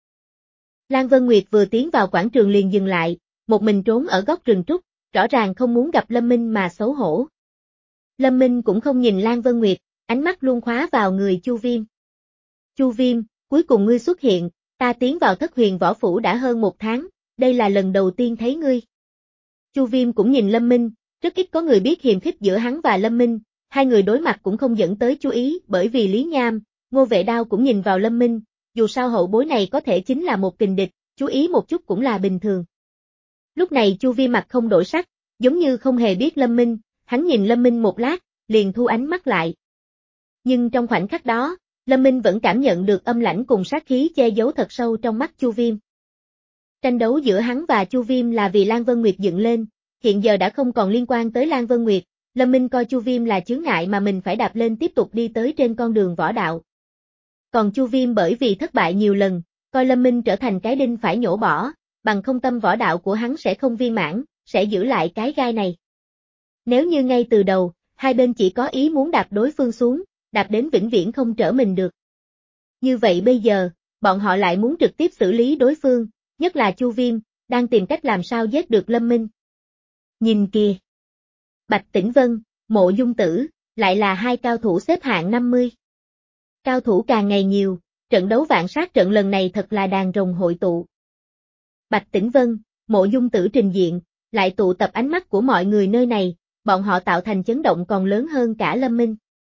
Lan Vân Nguyệt vừa tiến vào quảng trường liền dừng lại, một mình trốn ở góc rừng trúc, rõ ràng không muốn gặp Lâm Minh mà xấu hổ. Lâm Minh cũng không nhìn Lan Vân Nguyệt, ánh mắt luôn khóa vào người Chu Viêm. Chu Viêm, cuối cùng ngươi xuất hiện, ta tiến vào Thất Huyền Võ Phủ đã hơn một tháng, đây là lần đầu tiên thấy ngươi. Chu Viêm cũng nhìn Lâm Minh, rất ít có người biết hiềm khích giữa hắn và Lâm Minh, hai người đối mặt cũng không dẫn tới chú ý bởi vì Lý Nham, Ngô Vệ Đao cũng nhìn vào Lâm Minh, dù sao hậu bối này có thể chính là một kình địch, chú ý một chút cũng là bình thường. Lúc này Chu Viêm mặt không đổi sắc, giống như không hề biết Lâm Minh, hắn nhìn Lâm Minh một lát, liền thu ánh mắt lại. Nhưng trong khoảnh khắc đó, Lâm Minh vẫn cảm nhận được âm lãnh cùng sát khí che giấu thật sâu trong mắt Chu Viêm. Tranh đấu giữa hắn và Chu Viêm là vì Lan Vân Nguyệt dựng lên, hiện giờ đã không còn liên quan tới Lan Vân Nguyệt, Lâm Minh coi Chu Viêm là chướng ngại mà mình phải đạp lên tiếp tục đi tới trên con đường võ đạo. Còn Chu Viêm bởi vì thất bại nhiều lần, coi Lâm Minh trở thành cái đinh phải nhổ bỏ, bằng không tâm võ đạo của hắn sẽ không viên mãn, sẽ giữ lại cái gai này. Nếu như ngay từ đầu, hai bên chỉ có ý muốn đạp đối phương xuống, đạp đến vĩnh viễn không trở mình được. Như vậy bây giờ, bọn họ lại muốn trực tiếp xử lý đối phương, nhất là Chu Viêm, đang tìm cách làm sao giết được Lâm Minh. Nhìn kìa! Bạch Tĩnh Vân, Mộ Dung Tử, lại là hai cao thủ xếp hạng năm mươi. Cao thủ càng ngày nhiều, trận đấu vạn sát trận lần này thật là đàn rồng hội tụ. Bạch Tĩnh Vân, Mộ Dung Tử trình diện, lại tụ tập ánh mắt của mọi người nơi này, bọn họ tạo thành chấn động còn lớn hơn cả Lâm Minh.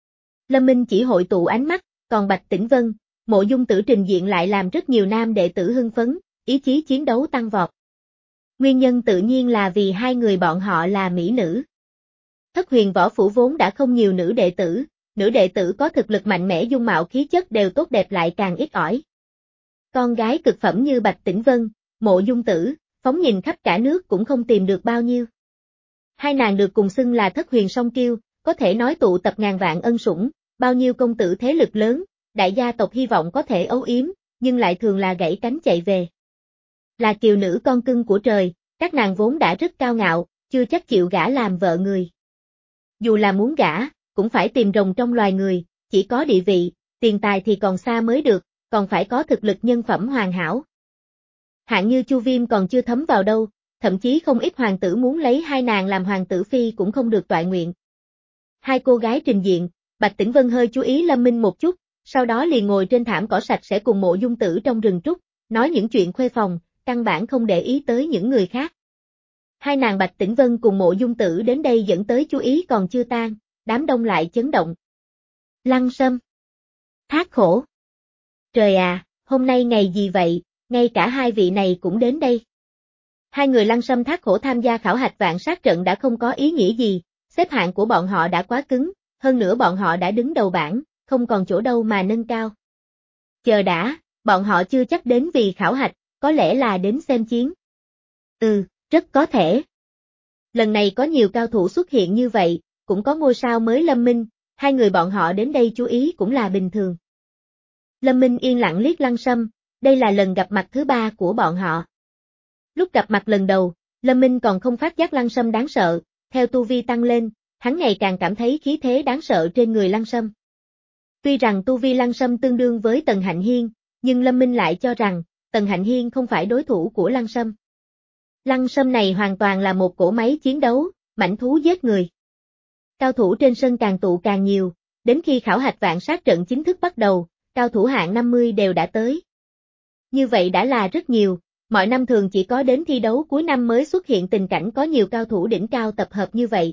Lâm Minh chỉ hội tụ ánh mắt, còn Bạch Tĩnh Vân, Mộ Dung Tử trình diện lại làm rất nhiều nam đệ tử hưng phấn, ý chí chiến đấu tăng vọt. Nguyên nhân tự nhiên là vì hai người bọn họ là mỹ nữ. Thất Huyền Võ Phủ vốn đã không nhiều nữ đệ tử, nữ đệ tử có thực lực mạnh mẽ dung mạo khí chất đều tốt đẹp lại càng ít ỏi. Con gái cực phẩm như Bạch Tĩnh Vân, Mộ Dung Tử, phóng nhìn khắp cả nước cũng không tìm được bao nhiêu. Hai nàng được cùng xưng là Thất Huyền song kiêu, có thể nói tụ tập ngàn vạn ân sủng, bao nhiêu công tử thế lực lớn, đại gia tộc hy vọng có thể âu yếm, nhưng lại thường là gãy cánh chạy về. Là kiều nữ con cưng của trời, các nàng vốn đã rất cao ngạo, chưa chắc chịu gả làm vợ người. Dù là muốn gả, cũng phải tìm rồng trong loài người, chỉ có địa vị, tiền tài thì còn xa mới được, còn phải có thực lực nhân phẩm hoàn hảo. Hạng như Chu Viêm còn chưa thấm vào đâu, thậm chí không ít hoàng tử muốn lấy hai nàng làm hoàng tử phi cũng không được toại nguyện. Hai cô gái trình diện, Bạch Tĩnh Vân hơi chú ý Lâm Minh một chút, sau đó liền ngồi trên thảm cỏ sạch sẽ cùng Mộ Dung Tử trong rừng trúc, nói những chuyện khuê phòng, căn bản không để ý tới những người khác. Hai nàng Bạch Tĩnh Vân cùng Mộ Dung Tử đến đây dẫn tới chú ý còn chưa tan, đám đông lại chấn động. Lăng Sâm, Thác Khổ. Trời à, hôm nay ngày gì vậy, ngay cả hai vị này cũng đến đây. Hai người Lăng Sâm Thác Khổ tham gia khảo hạch vạn sát trận đã không có ý nghĩa gì, xếp hạng của bọn họ đã quá cứng, hơn nữa bọn họ đã đứng đầu bảng, không còn chỗ đâu mà nâng cao. Chờ đã, bọn họ chưa chắc đến vì khảo hạch, có lẽ là đến xem chiến. Ừ, rất có thể. Lần này có nhiều cao thủ xuất hiện như vậy, cũng có ngôi sao mới Lâm Minh, hai người bọn họ đến đây chú ý cũng là bình thường. Lâm Minh yên lặng liếc Lăng Sâm, đây là lần gặp mặt thứ ba của bọn họ. Lúc gặp mặt lần đầu, Lâm Minh còn không phát giác Lăng Sâm đáng sợ, theo tu vi tăng lên, hắn ngày càng cảm thấy khí thế đáng sợ trên người Lăng Sâm. Tuy rằng tu vi Lăng Sâm tương đương với Tần Hạnh Hiên, nhưng Lâm Minh lại cho rằng, Tần Hạnh Hiên không phải đối thủ của Lăng Sâm. Lăng Sâm này hoàn toàn là một cỗ máy chiến đấu, mãnh thú giết người. Cao thủ trên sân càng tụ càng nhiều, đến khi khảo hạch vạn sát trận chính thức bắt đầu, cao thủ hạng năm mươi đều đã tới. Như vậy đã là rất nhiều, mọi năm thường chỉ có đến thi đấu cuối năm mới xuất hiện tình cảnh có nhiều cao thủ đỉnh cao tập hợp như vậy.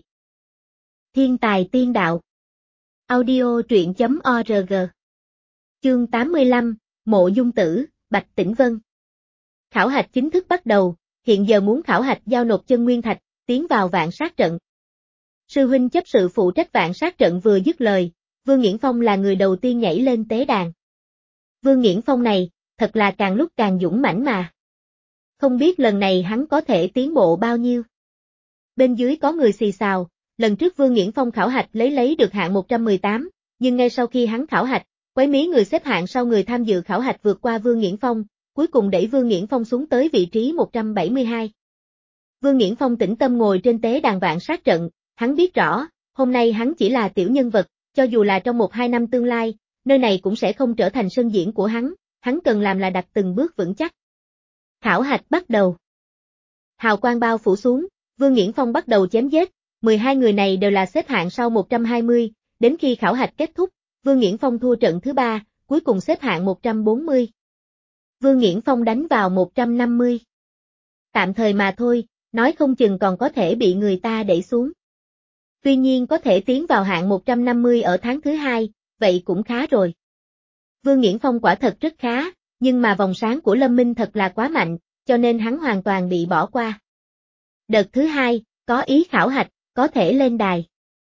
Thiên tài tiên đạo. Audio truyện chấm org. Chương tám mươi lăm, Mộ Dung Tử, Bạch Tĩnh Vân. Khảo hạch chính thức bắt đầu, hiện giờ muốn khảo hạch giao nộp chân nguyên thạch, tiến vào vạn sát trận. Sư huynh chấp sự phụ trách vạn sát trận vừa dứt lời, Vương Nghiễn Phong là người đầu tiên nhảy lên tế đàn. Vương Nghiễn Phong này, thật là càng lúc càng dũng mãnh mà. Không biết lần này hắn có thể tiến bộ bao nhiêu. Bên dưới có người xì xào, lần trước Vương Nghiễn Phong khảo hạch lấy lấy được hạng một trăm mười tám, nhưng ngay sau khi hắn khảo hạch, quấy mí người xếp hạng sau người tham dự khảo hạch vượt qua Vương Nghiễn Phong, cuối cùng đẩy Vương Nghiễn Phong xuống tới vị trí một trăm bảy mươi hai. Vương Nghiễn Phong tĩnh tâm ngồi trên tế đàn vạn sát trận, hắn biết rõ, hôm nay hắn chỉ là tiểu nhân vật, cho dù là trong một hai năm tương lai, nơi này cũng sẽ không trở thành sân diễn của hắn, hắn cần làm là đặt từng bước vững chắc. Khảo hạch bắt đầu. Hào quang bao phủ xuống, Vương Nghiễn Phong bắt đầu chém giết, mười hai người này đều là xếp hạng sau một trăm hai mươi, đến khi khảo hạch kết thúc, Vương Nghiễn Phong thua trận thứ ba, cuối cùng xếp hạng một trăm bốn mươi. Vương Nghiễn Phong đánh vào một trăm năm mươi. Tạm thời mà thôi, nói không chừng còn có thể bị người ta đẩy xuống. Tuy nhiên có thể tiến vào hạng một trăm năm mươi ở tháng thứ hai, vậy cũng khá rồi. Vương Nghiễn Phong quả thật rất khá, nhưng mà vòng sáng của Lâm Minh thật là quá mạnh, cho nên hắn hoàn toàn bị bỏ qua. Đợt thứ hai, có ý khảo hạch, có thể lên đài.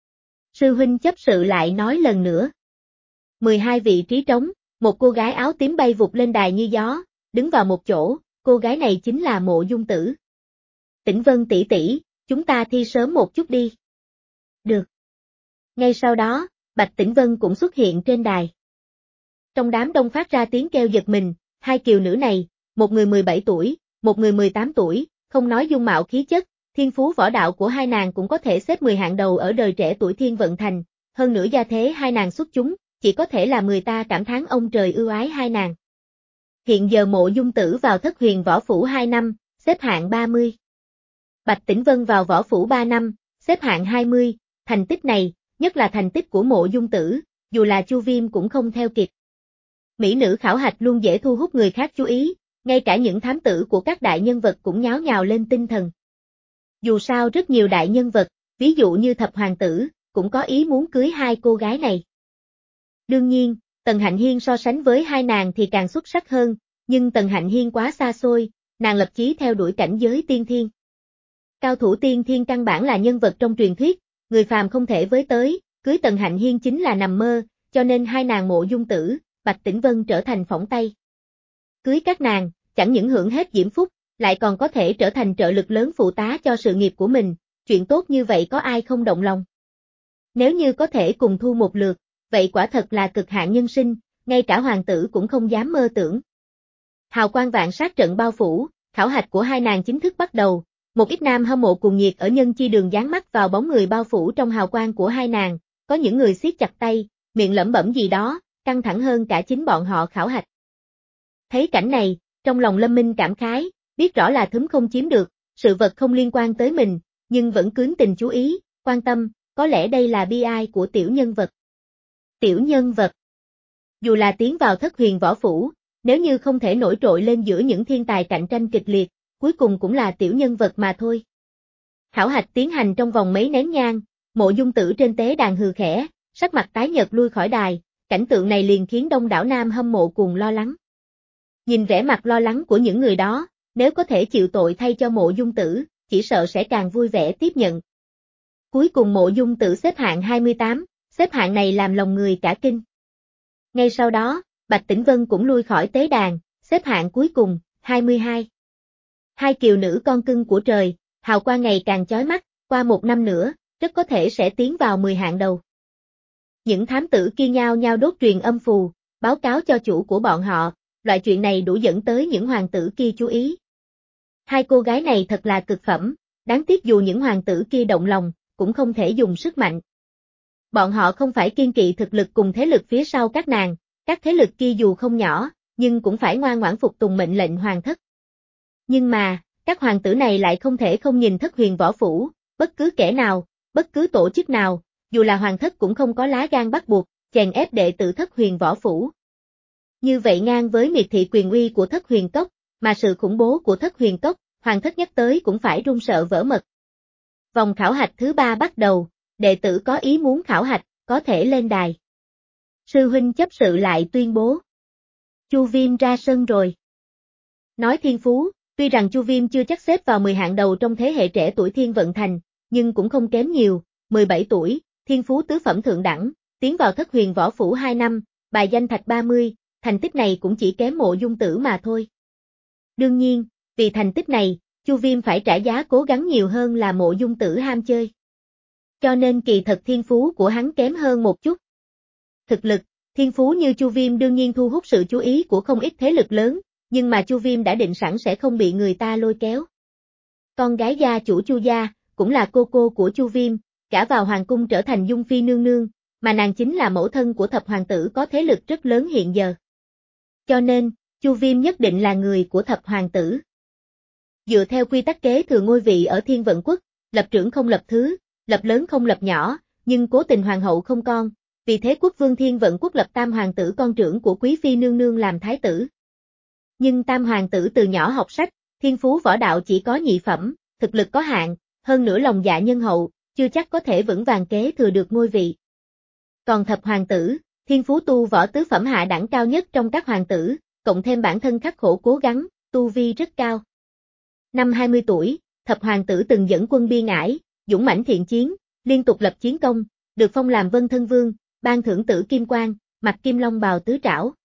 Sư huynh chấp sự lại nói lần nữa. mười hai vị trí trống, một cô gái áo tím bay vụt lên đài như gió, đứng vào một chỗ, cô gái này chính là Mộ Dung Tử. Tĩnh Vân tỷ tỷ, chúng ta thi sớm một chút đi. Được. Ngay sau đó, Bạch Tĩnh Vân cũng xuất hiện trên đài. Trong đám đông phát ra tiếng kêu giật mình, hai kiều nữ này, một người mười bảy tuổi, một người mười tám tuổi, không nói dung mạo khí chất, thiên phú võ đạo của hai nàng cũng có thể xếp mười hạng đầu ở đời trẻ tuổi Thiên Vận Thành, hơn nữa gia thế hai nàng xuất chúng, chỉ có thể làm người ta cảm thán ông trời ưu ái hai nàng. Hiện giờ Mộ Dung Tử vào Thất Huyền Võ Phủ hai năm, xếp hạng ba mươi. Bạch Tĩnh Vân vào Võ Phủ ba năm, xếp hạng hai mươi, thành tích này, nhất là thành tích của Mộ Dung Tử, dù là Chu Viêm cũng không theo kịp. Mỹ nữ khảo hạch luôn dễ thu hút người khác chú ý, ngay cả những thám tử của các đại nhân vật cũng nháo nhào lên tinh thần. Dù sao rất nhiều đại nhân vật, ví dụ như Thập Hoàng Tử, cũng có ý muốn cưới hai cô gái này. Đương nhiên, Tần Hạnh Hiên so sánh với hai nàng thì càng xuất sắc hơn, nhưng Tần Hạnh Hiên quá xa xôi, nàng lập chí theo đuổi cảnh giới tiên thiên. Cao thủ tiên thiên căn bản là nhân vật trong truyền thuyết, người phàm không thể với tới, cưới Tần Hạnh Hiên chính là nằm mơ, cho nên hai nàng Mộ Dung Tử, Bạch Tĩnh Vân trở thành phỏng tay. Cưới các nàng, chẳng những hưởng hết diễm phúc, lại còn có thể trở thành trợ lực lớn phụ tá cho sự nghiệp của mình, chuyện tốt như vậy có ai không động lòng. Nếu như có thể cùng thu một lượt, vậy quả thật là cực hạn nhân sinh, ngay cả hoàng tử cũng không dám mơ tưởng. Hào quang vạn sát trận bao phủ, khảo hạch của hai nàng chính thức bắt đầu, một ít nam hâm mộ cuồng nhiệt ở nhân chi đường dán mắt vào bóng người bao phủ trong hào quang của hai nàng, có những người siết chặt tay, miệng lẩm bẩm gì đó, căng thẳng hơn cả chính bọn họ khảo hạch. Thấy cảnh này, trong lòng Lâm Minh cảm khái, biết rõ là thúm không chiếm được, sự vật không liên quan tới mình, nhưng vẫn cứng tình chú ý, quan tâm, có lẽ đây là bi ai của tiểu nhân vật. Tiểu nhân vật. Dù là tiến vào Thất Huyền Võ Phủ, nếu như không thể nổi trội lên giữa những thiên tài cạnh tranh kịch liệt, cuối cùng cũng là tiểu nhân vật mà thôi. Khảo hạch tiến hành trong vòng mấy nén nhang, Mộ Dung Tử trên tế đàn hừ khẽ, sắc mặt tái nhợt lui khỏi đài, cảnh tượng này liền khiến đông đảo nam hâm mộ cùng lo lắng. Nhìn vẻ mặt lo lắng của những người đó, nếu có thể chịu tội thay cho Mộ Dung Tử, chỉ sợ sẽ càng vui vẻ tiếp nhận. Cuối cùng Mộ Dung Tử xếp hạng hai mươi tám, xếp hạng này làm lòng người cả kinh. Ngay sau đó, Bạch Tĩnh Vân cũng lui khỏi tế đàn, xếp hạng cuối cùng, hai mươi hai. Hai kiều nữ con cưng của trời, hào quang ngày càng chói mắt, qua một năm nữa, rất có thể sẽ tiến vào mười hạng đầu. Những thám tử kia nhao nhao đốt truyền âm phù, báo cáo cho chủ của bọn họ, loại chuyện này đủ dẫn tới những hoàng tử kia chú ý. Hai cô gái này thật là cực phẩm, đáng tiếc dù những hoàng tử kia động lòng, cũng không thể dùng sức mạnh. Bọn họ không phải kiên kỵ thực lực cùng thế lực phía sau các nàng, các thế lực kia dù không nhỏ, nhưng cũng phải ngoan ngoãn phục tùng mệnh lệnh hoàng thất. Nhưng mà, các hoàng tử này lại không thể không nhìn Thất Huyền Võ Phủ, bất cứ kẻ nào, bất cứ tổ chức nào, dù là hoàng thất cũng không có lá gan bắt buộc, chèn ép đệ tử Thất Huyền Võ Phủ. Như vậy ngang với miệt thị quyền uy của Thất Huyền Cốc, mà sự khủng bố của Thất Huyền Cốc, hoàng thất nhắc tới cũng phải run sợ vỡ mật. Vòng khảo hạch thứ ba bắt đầu, đệ tử có ý muốn khảo hạch, có thể lên đài. Sư huynh chấp sự lại tuyên bố. Chu Viêm ra sân rồi. Nói thiên phú, tuy rằng Chu Viêm chưa chắc xếp vào mười hạng đầu trong thế hệ trẻ tuổi Thiên Vận Thành, nhưng cũng không kém nhiều, mười bảy tuổi, thiên phú tứ phẩm thượng đẳng, tiến vào Thất Huyền Võ Phủ hai năm, bài danh thạch ba mươi, thành tích này cũng chỉ kém Mộ Dung Tử mà thôi. Đương nhiên, vì thành tích này, Chu Viêm phải trả giá cố gắng nhiều hơn là Mộ Dung Tử ham chơi. Cho nên kỳ thật thiên phú của hắn kém hơn một chút. Thực lực, thiên phú như Chu Viêm đương nhiên thu hút sự chú ý của không ít thế lực lớn, nhưng mà Chu Viêm đã định sẵn sẽ không bị người ta lôi kéo. Con gái gia chủ Chu gia, cũng là cô cô của Chu Viêm, gả vào hoàng cung trở thành Dung Phi nương nương, mà nàng chính là mẫu thân của thập hoàng tử có thế lực rất lớn hiện giờ. Cho nên, Chu Viêm nhất định là người của thập hoàng tử. Dựa theo quy tắc kế thừa ngôi vị ở Thiên Vận Quốc, lập trưởng không lập thứ, lập lớn không lập nhỏ, nhưng cố tình hoàng hậu không con, vì thế quốc vương Thiên Vận Quốc lập tam hoàng tử con trưởng của quý phi nương nương làm thái tử. Nhưng tam hoàng tử từ nhỏ học sách, thiên phú võ đạo chỉ có nhị phẩm, thực lực có hạn, hơn nữa lòng dạ nhân hậu, chưa chắc có thể vững vàng kế thừa được ngôi vị. Còn thập hoàng tử, thiên phú tu võ tứ phẩm hạ đẳng cao nhất trong các hoàng tử, cộng thêm bản thân khắc khổ cố gắng, tu vi rất cao. Năm hai mươi tuổi, thập hoàng tử từng dẫn quân biên ải, dũng mãnh thiện chiến, liên tục lập chiến công, được phong làm Vân Thân Vương, ban thưởng tử kim quan, mặc kim long bào tứ trảo.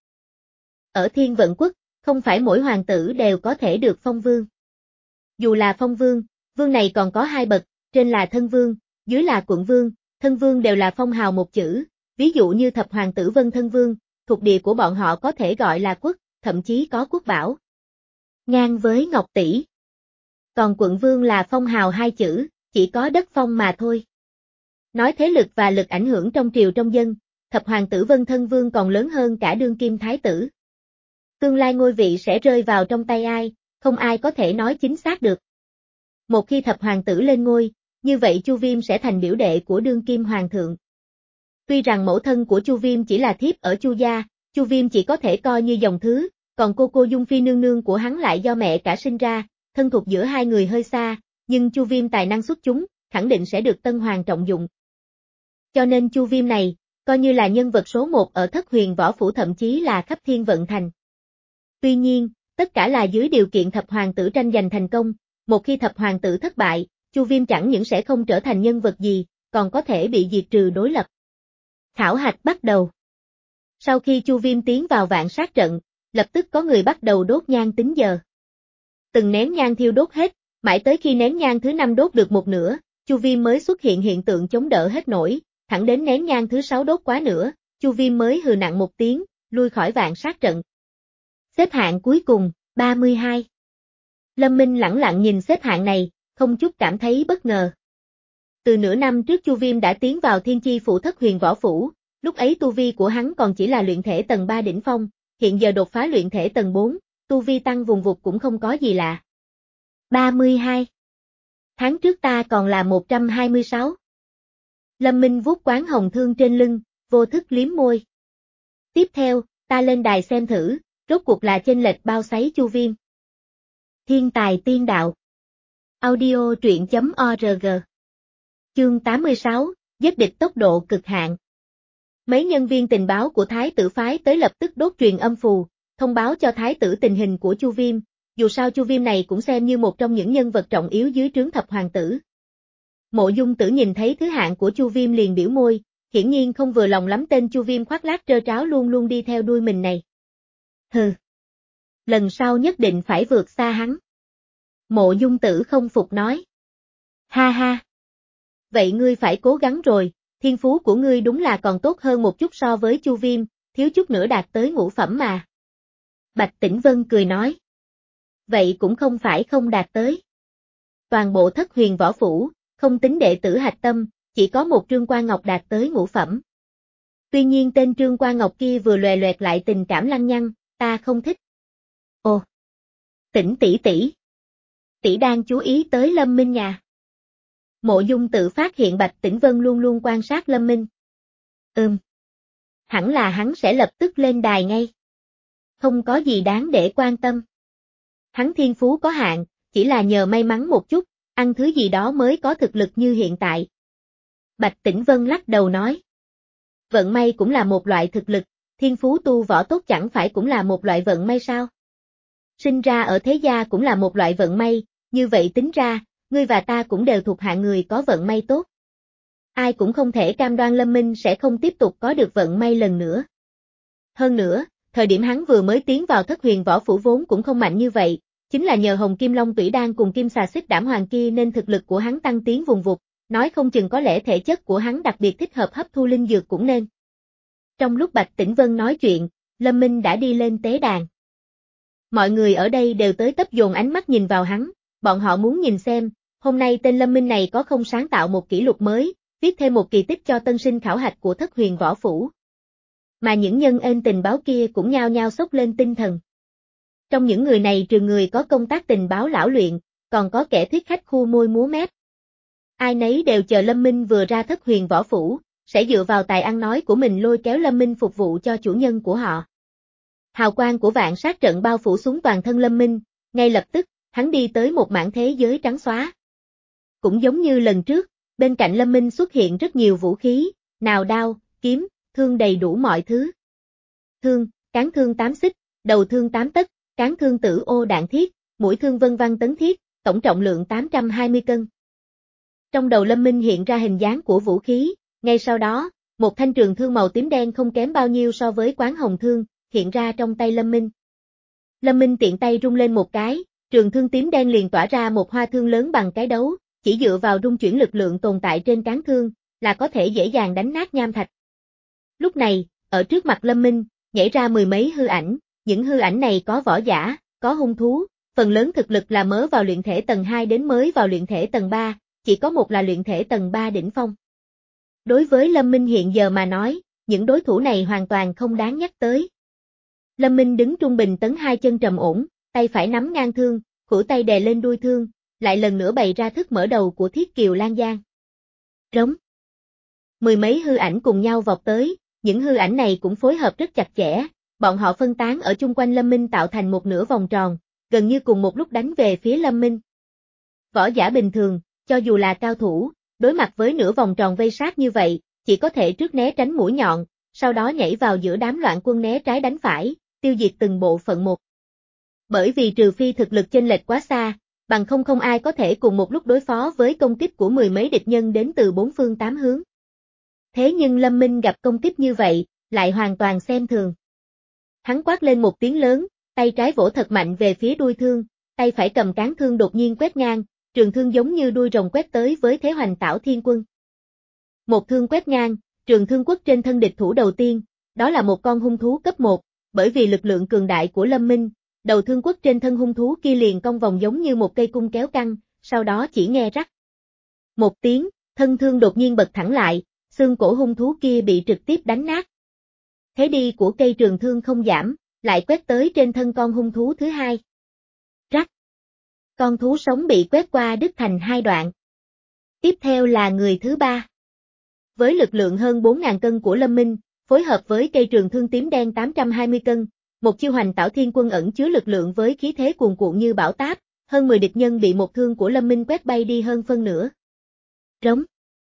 Ở Thiên Vận Quốc, không phải mỗi hoàng tử đều có thể được phong vương. Dù là phong vương, vương này còn có hai bậc, trên là thân vương, dưới là quận vương, thân vương đều là phong hào một chữ, ví dụ như thập hoàng tử Vân Thân Vương, thuộc địa của bọn họ có thể gọi là quốc, thậm chí có quốc bảo. Ngang với Ngọc Tỷ. Còn quận vương là phong hào hai chữ, chỉ có đất phong mà thôi. Nói thế lực và lực ảnh hưởng trong triều trong dân, thập hoàng tử Vân Thân Vương còn lớn hơn cả đương kim thái tử. Tương lai ngôi vị sẽ rơi vào trong tay ai, không ai có thể nói chính xác được. Một khi thập hoàng tử lên ngôi, như vậy Chu Viêm sẽ thành biểu đệ của đương kim hoàng thượng. Tuy rằng mẫu thân của Chu Viêm chỉ là thiếp ở Chu gia, Chu Viêm chỉ có thể coi như dòng thứ, còn cô cô Dung Phi nương nương của hắn lại do mẹ cả sinh ra, thân thuộc giữa hai người hơi xa, nhưng Chu Viêm tài năng xuất chúng, khẳng định sẽ được Tân Hoàng trọng dụng. Cho nên Chu Viêm này, coi như là nhân vật số một ở Thất Huyền Võ Phủ thậm chí là khắp Thiên Vận Thành. Tuy nhiên, tất cả là dưới điều kiện thập hoàng tử tranh giành thành công, một khi thập hoàng tử thất bại, Chu Viêm chẳng những sẽ không trở thành nhân vật gì, còn có thể bị diệt trừ đối lập. Khảo hạch bắt đầu. Sau khi Chu Viêm tiến vào vạn sát trận, lập tức có người bắt đầu đốt nhang tính giờ. Từng nén nhang thiêu đốt hết, mãi tới khi nén nhang thứ năm đốt được một nửa, Chu Viêm mới xuất hiện hiện tượng chống đỡ hết nổi, thẳng đến nén nhang thứ sáu đốt quá nữa, Chu Viêm mới hừ nặng một tiếng, lui khỏi vạn sát trận. Xếp hạng cuối cùng, ba mươi hai. Lâm Minh lẳng lặng nhìn xếp hạng này, không chút cảm thấy bất ngờ. Từ nửa năm trước Chu Viêm đã tiến vào Thiên Chi Phủ Thất Huyền Võ Phủ, lúc ấy tu vi của hắn còn chỉ là luyện thể tầng ba đỉnh phong, hiện giờ đột phá luyện thể tầng bốn, tu vi tăng vùng vụt cũng không có gì lạ. ba mươi hai. Tháng trước ta còn là một trăm hai mươi sáu. Lâm Minh vuốt quán hồng thương trên lưng, vô thức liếm môi. Tiếp theo, ta lên đài xem thử, rốt cuộc là chênh lệch bao sấy Chu Viêm. Thiên tài tiên đạo. Audio truyện chấm org. Chương tám mươi sáu, giết địch tốc độ cực hạn. Mấy nhân viên tình báo của Thái tử phái tới lập tức đốt truyền âm phù, thông báo cho Thái tử tình hình của Chu Viêm, dù sao Chu Viêm này cũng xem như một trong những nhân vật trọng yếu dưới trướng thập hoàng tử. Mộ Dung Tử nhìn thấy thứ hạng của Chu Viêm liền biểu môi, hiển nhiên không vừa lòng lắm tên Chu Viêm khoác lác trơ tráo luôn luôn đi theo đuôi mình này. Hừ. Lần sau nhất định phải vượt xa hắn. Mộ Dung Tử không phục nói. Ha ha. Vậy ngươi phải cố gắng rồi, thiên phú của ngươi đúng là còn tốt hơn một chút so với Chu Viêm, thiếu chút nữa đạt tới ngũ phẩm mà. Bạch Tĩnh Vân cười nói. Vậy cũng không phải không đạt tới. Toàn bộ Thất Huyền Võ Phủ, không tính đệ tử hạch tâm, chỉ có một Trương Quan Ngọc đạt tới ngũ phẩm. Tuy nhiên tên Trương Quan Ngọc kia vừa lòe loẹt lại tình cảm lăng nhăng, ta không thích. Ồ. Tĩnh tỷ tỷ. Tỷ đang chú ý tới Lâm Minh nhà. Mộ Dung Tự phát hiện Bạch Tĩnh Vân luôn luôn quan sát Lâm Minh. Ừm. Hẳn là hắn sẽ lập tức lên đài ngay. Không có gì đáng để quan tâm. Hắn thiên phú có hạn, chỉ là nhờ may mắn một chút, ăn thứ gì đó mới có thực lực như hiện tại. Bạch Tĩnh Vân lắc đầu nói. Vận may cũng là một loại thực lực, thiên phú tu võ tốt chẳng phải cũng là một loại vận may sao? Sinh ra ở thế gia cũng là một loại vận may, như vậy tính ra, ngươi và ta cũng đều thuộc hạng người có vận may tốt. Ai cũng không thể cam đoan Lâm Minh sẽ không tiếp tục có được vận may lần nữa. Hơn nữa, thời điểm hắn vừa mới tiến vào Thất Huyền Võ Phủ vốn cũng không mạnh như vậy, chính là nhờ Hồng Kim Long Tủy Đan cùng Kim Xà Xích Đảm Hoàng kia nên thực lực của hắn tăng tiến vùng vụt, nói không chừng có lẽ thể chất của hắn đặc biệt thích hợp hấp thu linh dược cũng nên. Trong lúc Bạch Tĩnh Vân nói chuyện, Lâm Minh đã đi lên tế đàn. Mọi người ở đây đều tới tấp dồn ánh mắt nhìn vào hắn, bọn họ muốn nhìn xem, hôm nay tên Lâm Minh này có không sáng tạo một kỷ lục mới, viết thêm một kỳ tích cho tân sinh khảo hạch của Thất Huyền Võ Phủ. Mà những nhân ên tình báo kia cũng nhao nhao sốc lên tinh thần. Trong những người này trừ người có công tác tình báo lão luyện, còn có kẻ thuyết khách khu môi múa mép. Ai nấy đều chờ Lâm Minh vừa ra Thất Huyền Võ Phủ, sẽ dựa vào tài ăn nói của mình lôi kéo Lâm Minh phục vụ cho chủ nhân của họ. Hào quang của vạn sát trận bao phủ xuống toàn thân Lâm Minh, ngay lập tức, hắn đi tới một mảng thế giới trắng xóa. Cũng giống như lần trước, bên cạnh Lâm Minh xuất hiện rất nhiều vũ khí, nào đao, kiếm, thương đầy đủ mọi thứ. Thương, cán thương tám xích, đầu thương tám tấc, cán thương tử ô đạn thiết, mũi thương vân văn tấn thiết, tổng trọng lượng tám trăm hai mươi cân. Trong đầu Lâm Minh hiện ra hình dáng của vũ khí, ngay sau đó, một thanh trường thương màu tím đen không kém bao nhiêu so với quán hồng thương, hiện ra trong tay Lâm Minh. Lâm Minh tiện tay rung lên một cái, trường thương tím đen liền tỏa ra một hoa thương lớn bằng cái đấu, chỉ dựa vào rung chuyển lực lượng tồn tại trên cán thương, là có thể dễ dàng đánh nát nham thạch. Lúc này, ở trước mặt Lâm Minh, nhảy ra mười mấy hư ảnh, những hư ảnh này có võ giả, có hung thú, phần lớn thực lực là mới vào luyện thể tầng hai đến mới vào luyện thể tầng ba, chỉ có một là luyện thể tầng ba đỉnh phong. Đối với Lâm Minh hiện giờ mà nói, những đối thủ này hoàn toàn không đáng nhắc tới. Lâm Minh đứng trung bình tấn hai chân trầm ổn, tay phải nắm ngang thương, khuỷu tay đè lên đuôi thương, lại lần nữa bày ra thức mở đầu của Thiết Kiều Lan Giang. Rống. Mười mấy hư ảnh cùng nhau vọt tới, những hư ảnh này cũng phối hợp rất chặt chẽ, bọn họ phân tán ở chung quanh Lâm Minh tạo thành một nửa vòng tròn, gần như cùng một lúc đánh về phía Lâm Minh. Võ giả bình thường, cho dù là cao thủ, đối mặt với nửa vòng tròn vây sát như vậy, chỉ có thể trước né tránh mũi nhọn, sau đó nhảy vào giữa đám loạn quân né trái đánh phải, tiêu diệt từng bộ phận một. Bởi vì trừ phi thực lực chênh lệch quá xa, bằng không không ai có thể cùng một lúc đối phó với công kích của mười mấy địch nhân đến từ bốn phương tám hướng. Thế nhưng Lâm Minh gặp công kích như vậy, lại hoàn toàn xem thường. Hắn quát lên một tiếng lớn, tay trái vỗ thật mạnh về phía đuôi thương, tay phải cầm cán thương đột nhiên quét ngang, trường thương giống như đuôi rồng quét tới với thế hoành tảo thiên quân. Một thương quét ngang, trường thương quất trên thân địch thủ đầu tiên, đó là một con hung thú cấp một, bởi vì lực lượng cường đại của Lâm Minh, đầu thương quất trên thân hung thú kia liền cong vòng giống như một cây cung kéo căng, sau đó chỉ nghe rắc. Một tiếng, thân thương đột nhiên bật thẳng lại, xương cổ hung thú kia bị trực tiếp đánh nát. Thế đi của cây trường thương không giảm, lại quét tới trên thân con hung thú thứ hai. Rắc. Con thú sống bị quét qua đứt thành hai đoạn. Tiếp theo là người thứ ba. Với lực lượng hơn bốn nghìn cân của Lâm Minh, phối hợp với cây trường thương tím đen tám trăm hai mươi cân, một chiêu hoành tảo thiên quân ẩn chứa lực lượng với khí thế cuồn cuộn như bão táp, hơn mười địch nhân bị một thương của Lâm Minh quét bay đi hơn phân nửa. Rống.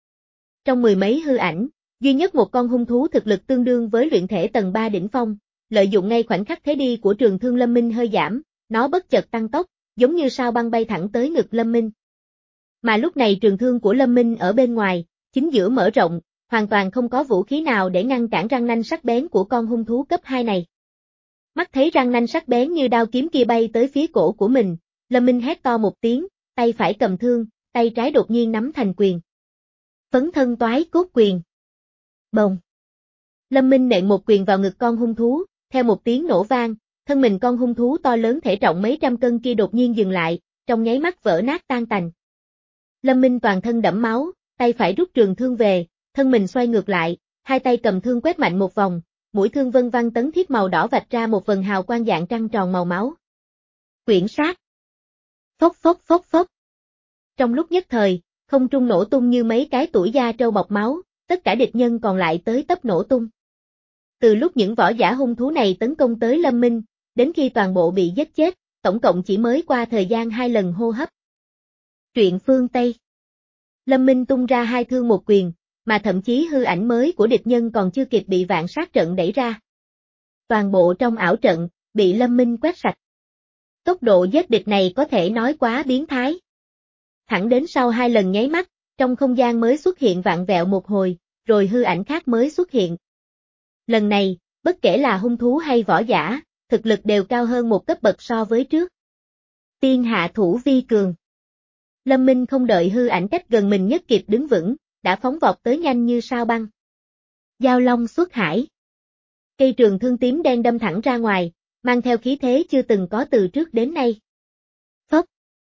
Trong mười mấy hư ảnh, duy nhất một con hung thú thực lực tương đương với luyện thể tầng ba đỉnh phong, lợi dụng ngay khoảnh khắc thế đi của trường thương Lâm Minh hơi giảm, nó bất chợt tăng tốc, giống như sao băng bay thẳng tới ngực Lâm Minh. Mà lúc này trường thương của Lâm Minh ở bên ngoài, chính giữa mở rộng, hoàn toàn không có vũ khí nào để ngăn cản răng nanh sắc bén của con hung thú cấp hai này. Mắt thấy răng nanh sắc bén như đao kiếm kia bay tới phía cổ của mình, Lâm Minh hét to một tiếng, tay phải cầm thương, tay trái đột nhiên nắm thành quyền. Phấn thân toái cốt quyền. Bồng. Lâm Minh nện một quyền vào ngực con hung thú, theo một tiếng nổ vang, thân mình con hung thú to lớn thể trọng mấy trăm cân kia đột nhiên dừng lại, trong nháy mắt vỡ nát tan tành. Lâm Minh toàn thân đẫm máu, tay phải rút trường thương về, thân mình xoay ngược lại, hai tay cầm thương quét mạnh một vòng, mũi thương vân văng tấn thiết màu đỏ vạch ra một vần hào quang dạng trăng tròn màu máu. Quyển sát. Phốc phốc phốc phốc. Trong lúc nhất thời, không trung nổ tung như mấy cái tủi da trâu bọc máu, tất cả địch nhân còn lại tới tấp nổ tung. Từ lúc những võ giả hung thú này tấn công tới Lâm Minh, đến khi toàn bộ bị giết chết, tổng cộng chỉ mới qua thời gian hai lần hô hấp. Truyện phương Tây. Lâm Minh tung ra hai thương một quyền, mà thậm chí hư ảnh mới của địch nhân còn chưa kịp bị vạn sát trận đẩy ra. Toàn bộ trong ảo trận, bị Lâm Minh quét sạch. Tốc độ giết địch này có thể nói quá biến thái. Thẳng đến sau hai lần nháy mắt, trong không gian mới xuất hiện vạn vẹo một hồi, rồi hư ảnh khác mới xuất hiện. Lần này, bất kể là hung thú hay võ giả, thực lực đều cao hơn một cấp bậc so với trước. Tiên hạ thủ vi cường. Lâm Minh không đợi hư ảnh cách gần mình nhất kịp đứng vững, đã phóng vọt tới nhanh như sao băng. Giao long xuất hải. Cây trường thương tím đen đâm thẳng ra ngoài, mang theo khí thế chưa từng có từ trước đến nay. Phốc.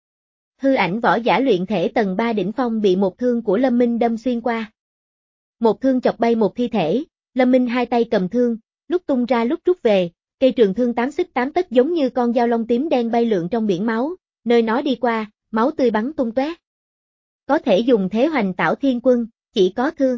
Hư ảnh võ giả luyện thể tầng ba đỉnh phong bị một thương của Lâm Minh đâm xuyên qua. Một thương chọc bay một thi thể, Lâm Minh hai tay cầm thương, lúc tung ra lúc rút về, cây trường thương tám xích tám tấc giống như con dao long tím đen bay lượn trong biển máu, nơi nó đi qua, máu tươi bắn tung tóe. Có thể dùng thế hoành tảo thiên quân, chỉ có thương.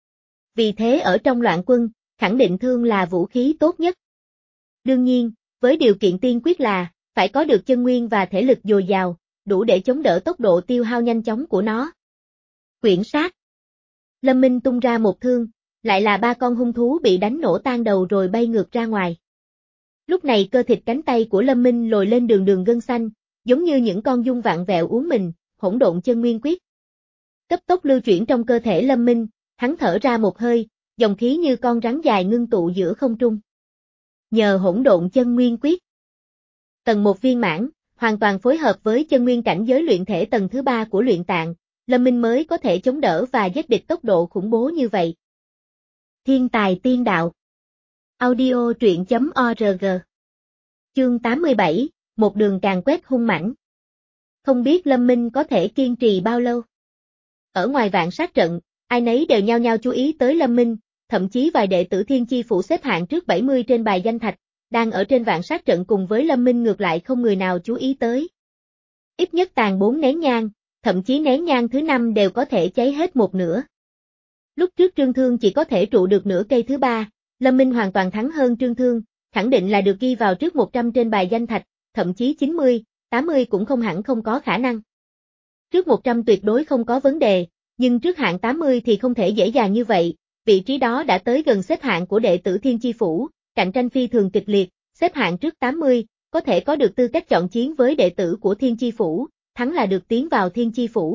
Vì thế ở trong loạn quân, khẳng định thương là vũ khí tốt nhất. Đương nhiên, với điều kiện tiên quyết là, phải có được chân nguyên và thể lực dồi dào, đủ để chống đỡ tốc độ tiêu hao nhanh chóng của nó. Quyển sát. Lâm Minh tung ra một thương, lại là ba con hung thú bị đánh nổ tan đầu rồi bay ngược ra ngoài. Lúc này cơ thịt cánh tay của Lâm Minh lồi lên đường đường gân xanh, giống như những con dung vạn vẹo uốn mình, hỗn độn chân nguyên quyết. Cấp tốc lưu chuyển trong cơ thể Lâm Minh, hắn thở ra một hơi, dòng khí như con rắn dài ngưng tụ giữa không trung. Nhờ hỗn độn chân nguyên quyết. Tầng một viên mãn, hoàn toàn phối hợp với chân nguyên cảnh giới luyện thể tầng thứ ba của luyện tạng, Lâm Minh mới có thể chống đỡ và giết địch tốc độ khủng bố như vậy. Thiên tài tiên đạo. Audio truyện chấm org. Chương tám mươi bảy, một đường càn quét hung mãnh. Không biết Lâm Minh có thể kiên trì bao lâu. Ở ngoài vạn sát trận, ai nấy đều nhao nhao chú ý tới Lâm Minh, thậm chí vài đệ tử Thiên Chi Phủ xếp hạng trước bảy mươi trên bài danh thạch, đang ở trên vạn sát trận cùng với Lâm Minh ngược lại không người nào chú ý tới. Ít nhất tàn bốn nén nhang, thậm chí nén nhang thứ năm đều có thể cháy hết một nửa. Lúc trước Trương Thương chỉ có thể trụ được nửa cây thứ ba, Lâm Minh hoàn toàn thắng hơn Trương Thương, khẳng định là được ghi vào trước một trăm trên bài danh thạch, thậm chí chín mươi, tám mươi cũng không hẳn không có khả năng. Trước một trăm tuyệt đối không có vấn đề, nhưng trước hạng tám mươi thì không thể dễ dàng như vậy, vị trí đó đã tới gần xếp hạng của đệ tử Thiên Chi Phủ, cạnh tranh phi thường kịch liệt, xếp hạng trước tám mươi, có thể có được tư cách chọn chiến với đệ tử của Thiên Chi Phủ, thắng là được tiến vào Thiên Chi Phủ.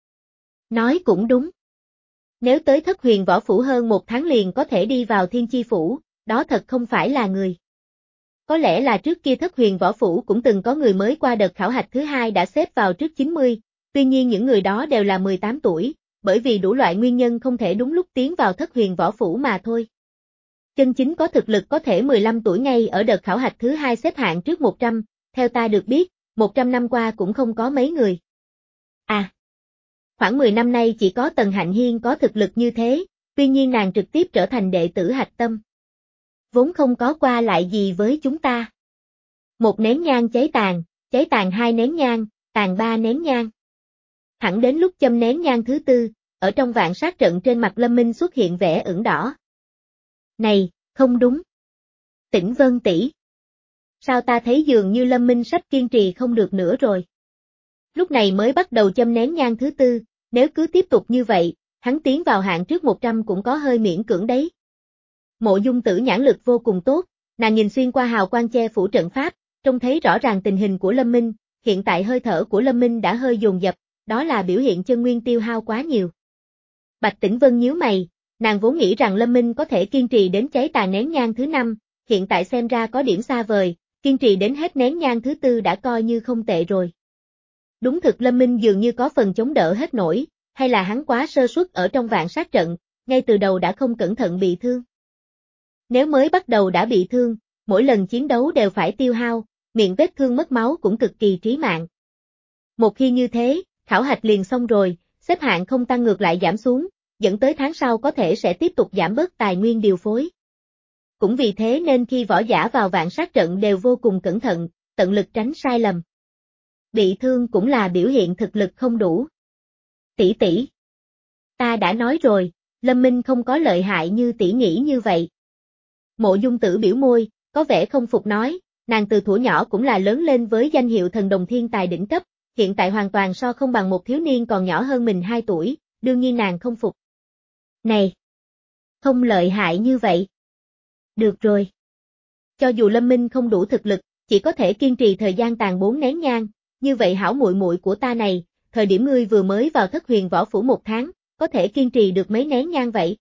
Nói cũng đúng. Nếu tới Thất Huyền Võ Phủ hơn một tháng liền có thể đi vào Thiên Chi Phủ, đó thật không phải là người. Có lẽ là trước kia Thất Huyền Võ Phủ cũng từng có người mới qua đợt khảo hạch thứ hai đã xếp vào trước chín mươi, tuy nhiên những người đó đều là mười tám tuổi, bởi vì đủ loại nguyên nhân không thể đúng lúc tiến vào Thất Huyền Võ Phủ mà thôi. Chân chính có thực lực có thể mười lăm tuổi ngay ở đợt khảo hạch thứ hai xếp hạng trước một trăm, theo ta được biết, một trăm năm qua cũng không có mấy người. À, khoảng mười năm nay chỉ có Tần Hạnh Hiên có thực lực như thế, tuy nhiên nàng trực tiếp trở thành đệ tử hạch tâm. Vốn không có qua lại gì với chúng ta. Một nén nhang cháy tàn, cháy tàn hai nén nhang, tàn ba nén nhang. Thẳng đến lúc châm nén nhang thứ tư, ở trong vạn sát trận trên mặt Lâm Minh xuất hiện vẻ ửng đỏ. Này, không đúng. Tĩnh Vân tỷ, sao ta thấy dường như Lâm Minh sắp kiên trì không được nữa rồi. Lúc này mới bắt đầu châm nén nhang thứ tư, nếu cứ tiếp tục như vậy, hắn tiến vào hạng trước một trăm cũng có hơi miễn cưỡng đấy. Mộ Dung Tử nhãn lực vô cùng tốt, nàng nhìn xuyên qua hào quang che phủ trận pháp, trông thấy rõ ràng tình hình của Lâm Minh, hiện tại hơi thở của Lâm Minh đã hơi dồn dập, đó là biểu hiện chân nguyên tiêu hao quá nhiều. Bạch Tĩnh Vân nhíu mày, Nàng vốn nghĩ rằng Lâm Minh có thể kiên trì đến cháy tàn nén nhang thứ năm, hiện tại xem ra có điểm xa vời, kiên trì đến hết nén nhang thứ tư đã coi như không tệ rồi. Đúng thực Lâm Minh dường như có phần chống đỡ hết nổi, hay là hắn quá sơ suất ở trong vạn sát trận, ngay từ đầu đã không cẩn thận bị thương. Nếu mới bắt đầu đã bị thương, mỗi lần chiến đấu đều phải tiêu hao, miệng vết thương mất máu cũng cực kỳ trí mạng. Một khi như thế, khảo hạch liền xong rồi, xếp hạng không tăng ngược lại giảm xuống, dẫn tới tháng sau có thể sẽ tiếp tục giảm bớt tài nguyên điều phối. Cũng vì thế nên khi võ giả vào vạn sát trận đều vô cùng cẩn thận, tận lực tránh sai lầm. Bị thương cũng là biểu hiện thực lực không đủ. Tỷ tỷ, ta đã nói rồi, Lâm Minh không có lợi hại như tỷ nghĩ như vậy. Mộ Dung Tử biểu môi, có vẻ không phục nói, nàng từ thuở nhỏ cũng là lớn lên với danh hiệu thần đồng thiên tài đỉnh cấp, hiện tại hoàn toàn so không bằng một thiếu niên còn nhỏ hơn mình hai tuổi, đương nhiên nàng không phục. Này, không lợi hại như vậy. Được rồi. Cho dù Lâm Minh không đủ thực lực, chỉ có thể kiên trì thời gian tàn bốn nén nhang, như vậy hảo muội muội của ta này, thời điểm ngươi vừa mới vào Thất Huyền Võ Phủ một tháng, có thể kiên trì được mấy nén nhang vậy?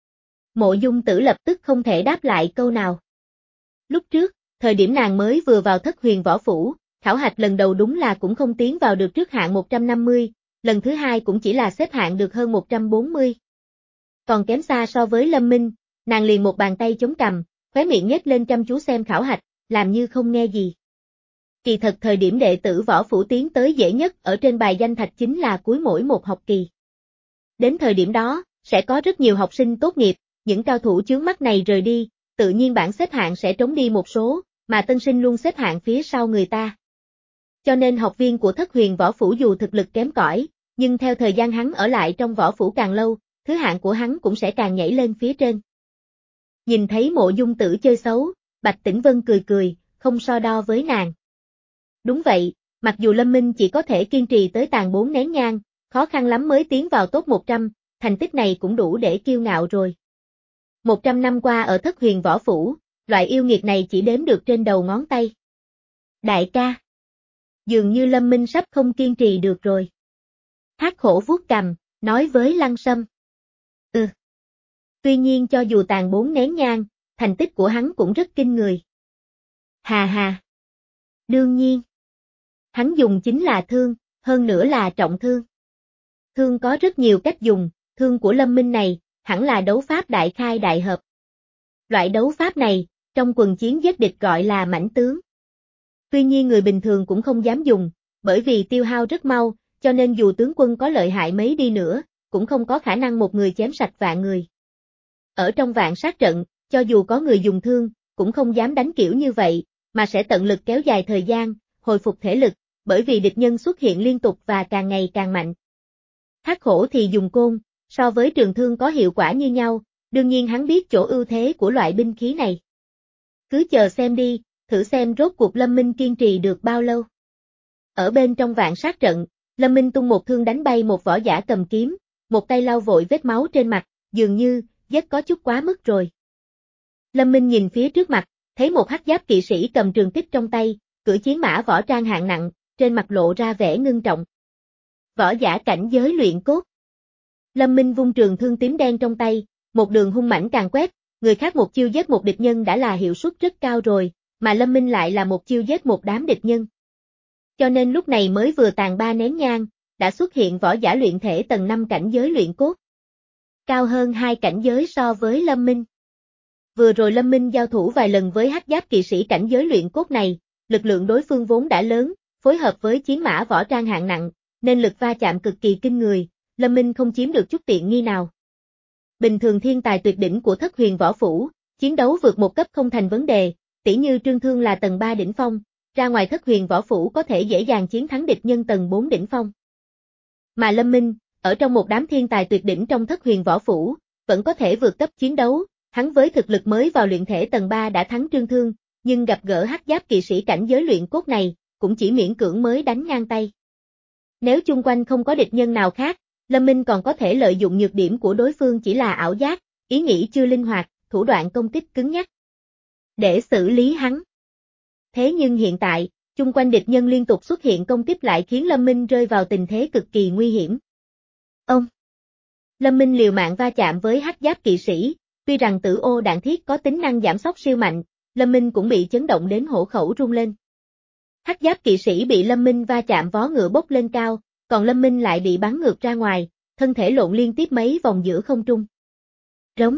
Mộ Dung Tử lập tức không thể đáp lại câu nào. Lúc trước, thời điểm nàng mới vừa vào Thất Huyền Võ Phủ, khảo hạch lần đầu đúng là cũng không tiến vào được trước hạng một trăm năm mươi, lần thứ hai cũng chỉ là xếp hạng được hơn một trăm bốn mươi. Còn kém xa so với Lâm Minh, nàng liền một bàn tay chống cằm, khóe miệng nhếch lên chăm chú xem khảo hạch, làm như không nghe gì. Kỳ thật thời điểm đệ tử Võ Phủ tiến tới dễ nhất ở trên bài danh thạch chính là cuối mỗi một học kỳ. Đến thời điểm đó, sẽ có rất nhiều học sinh tốt nghiệp, những cao thủ chướng mắt này rời đi, tự nhiên bảng xếp hạng sẽ trống đi một số, mà tân sinh luôn xếp hạng phía sau người ta. Cho nên học viên của Thất Huyền Võ Phủ dù thực lực kém cỏi, nhưng theo thời gian hắn ở lại trong Võ Phủ càng lâu, thứ hạng của hắn cũng sẽ càng nhảy lên phía trên. Nhìn thấy Mộ Dung Tử chơi xấu, Bạch Tĩnh Vân cười cười, không so đo với nàng. Đúng vậy, mặc dù Lâm Minh chỉ có thể kiên trì tới tàn bốn nén nhang, khó khăn lắm mới tiến vào top một trăm, thành tích này cũng đủ để kiêu ngạo rồi. một trăm năm qua ở Thất Huyền Võ Phủ, loại yêu nghiệt này chỉ đếm được trên đầu ngón tay. Đại ca, dường như Lâm Minh sắp không kiên trì được rồi. Thác Khổ vuốt cằm, nói với Lăng Sâm. Ừ. Tuy nhiên cho dù tàn bốn nén nhang, thành tích của hắn cũng rất kinh người. Hà hà. Đương nhiên. Hắn dùng chính là thương, hơn nữa là trọng thương. Thương có rất nhiều cách dùng, thương của Lâm Minh này, hẳn là đấu pháp đại khai đại hợp. Loại đấu pháp này, trong quần chiến giết địch gọi là mãnh tướng. Tuy nhiên người bình thường cũng không dám dùng, bởi vì tiêu hao rất mau, cho nên dù tướng quân có lợi hại mấy đi nữa, cũng không có khả năng một người chém sạch vạn người. Ở trong vạn sát trận, cho dù có người dùng thương, cũng không dám đánh kiểu như vậy, mà sẽ tận lực kéo dài thời gian, hồi phục thể lực, bởi vì địch nhân xuất hiện liên tục và càng ngày càng mạnh. Thác Khổ thì dùng côn, so với trường thương có hiệu quả như nhau, đương nhiên hắn biết chỗ ưu thế của loại binh khí này. Cứ chờ xem đi, thử xem rốt cuộc Lâm Minh kiên trì được bao lâu. Ở bên trong vạn sát trận, Lâm Minh tung một thương đánh bay một võ giả cầm kiếm, một tay lau vội vết máu trên mặt, dường như, giết có chút quá mức rồi. Lâm Minh nhìn phía trước mặt, thấy một hắc giáp kỵ sĩ cầm trường kích trong tay, cưỡi chiến mã võ trang hạng nặng, trên mặt lộ ra vẻ ngưng trọng. Võ giả cảnh giới luyện cốt. Lâm Minh vung trường thương tím đen trong tay, một đường hung mãnh càng quét, người khác một chiêu giết một địch nhân đã là hiệu suất rất cao rồi, mà Lâm Minh lại là một chiêu giết một đám địch nhân. Cho nên lúc này mới vừa tàn ba nén nhang, đã xuất hiện võ giả luyện thể tầng năm cảnh giới luyện cốt. Cao hơn hai cảnh giới so với Lâm Minh. Vừa rồi Lâm Minh giao thủ vài lần với hắc giáp kỵ sĩ cảnh giới luyện cốt này, lực lượng đối phương vốn đã lớn, phối hợp với chiến mã võ trang hạng nặng, nên lực va chạm cực kỳ kinh người, Lâm Minh không chiếm được chút tiện nghi nào. Bình thường thiên tài tuyệt đỉnh của Thất Huyền Võ Phủ, chiến đấu vượt một cấp không thành vấn đề, tỉ như Trương Thương là tầng ba đỉnh phong, ra ngoài Thất Huyền Võ Phủ có thể dễ dàng chiến thắng địch nhân tầng bốn đỉnh phong. Mà Lâm Minh, ở trong một đám thiên tài tuyệt đỉnh trong Thất Huyền Võ Phủ, vẫn có thể vượt cấp chiến đấu, hắn với thực lực mới vào luyện thể tầng ba đã thắng Trương Thương, nhưng gặp gỡ hắc giáp kỵ sĩ cảnh giới luyện cốt này, cũng chỉ miễn cưỡng mới đánh ngang tay. Nếu chung quanh không có địch nhân nào khác, Lâm Minh còn có thể lợi dụng nhược điểm của đối phương chỉ là ảo giác, ý nghĩ chưa linh hoạt, thủ đoạn công kích cứng nhắc, để xử lý hắn. Thế nhưng hiện tại, chung quanh địch nhân liên tục xuất hiện công kích lại khiến Lâm Minh rơi vào tình thế cực kỳ nguy hiểm. Ông! Lâm Minh liều mạng va chạm với hắc giáp kỵ sĩ, tuy rằng tử ô đạn thiết có tính năng giảm sốc siêu mạnh, Lâm Minh cũng bị chấn động đến hổ khẩu rung lên. Hắc giáp kỵ sĩ bị Lâm Minh va chạm vó ngựa bốc lên cao, còn Lâm Minh lại bị bắn ngược ra ngoài, thân thể lộn liên tiếp mấy vòng giữa không trung. Rống.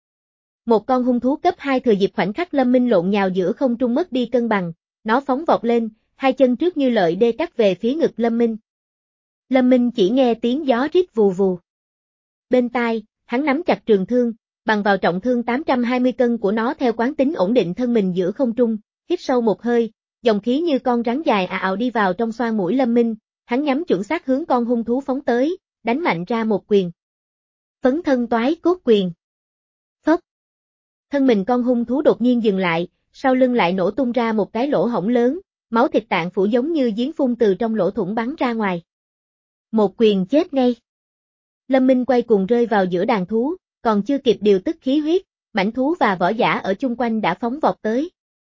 Một con hung thú cấp hai thừa dịp khoảnh khắc Lâm Minh lộn nhào giữa không trung mất đi cân bằng, nó phóng vọt lên, hai chân trước như lợi đê cắt về phía ngực Lâm Minh. Lâm Minh chỉ nghe tiếng gió rít vù vù. Bên tai, hắn nắm chặt trường thương, bằng vào trọng thương tám trăm hai mươi cân của nó theo quán tính ổn định thân mình giữa không trung, hít sâu một hơi, dòng khí như con rắn dài ào ào đi vào trong xoang mũi Lâm Minh, hắn nhắm chuẩn xác hướng con hung thú phóng tới, đánh mạnh ra một quyền. Phấn thân toái cốt quyền. Phốc. Thân mình con hung thú đột nhiên dừng lại, sau lưng lại nổ tung ra một cái lỗ hổng lớn, máu thịt tạng phủ giống như giếng phun từ trong lỗ thủng bắn ra ngoài. Một quyền chết ngay. Lâm Minh quay cuồng rơi vào giữa đàn thú, còn chưa kịp điều tức khí huyết, mãnh thú và võ giả ở chung quanh đã phóng vọt tới.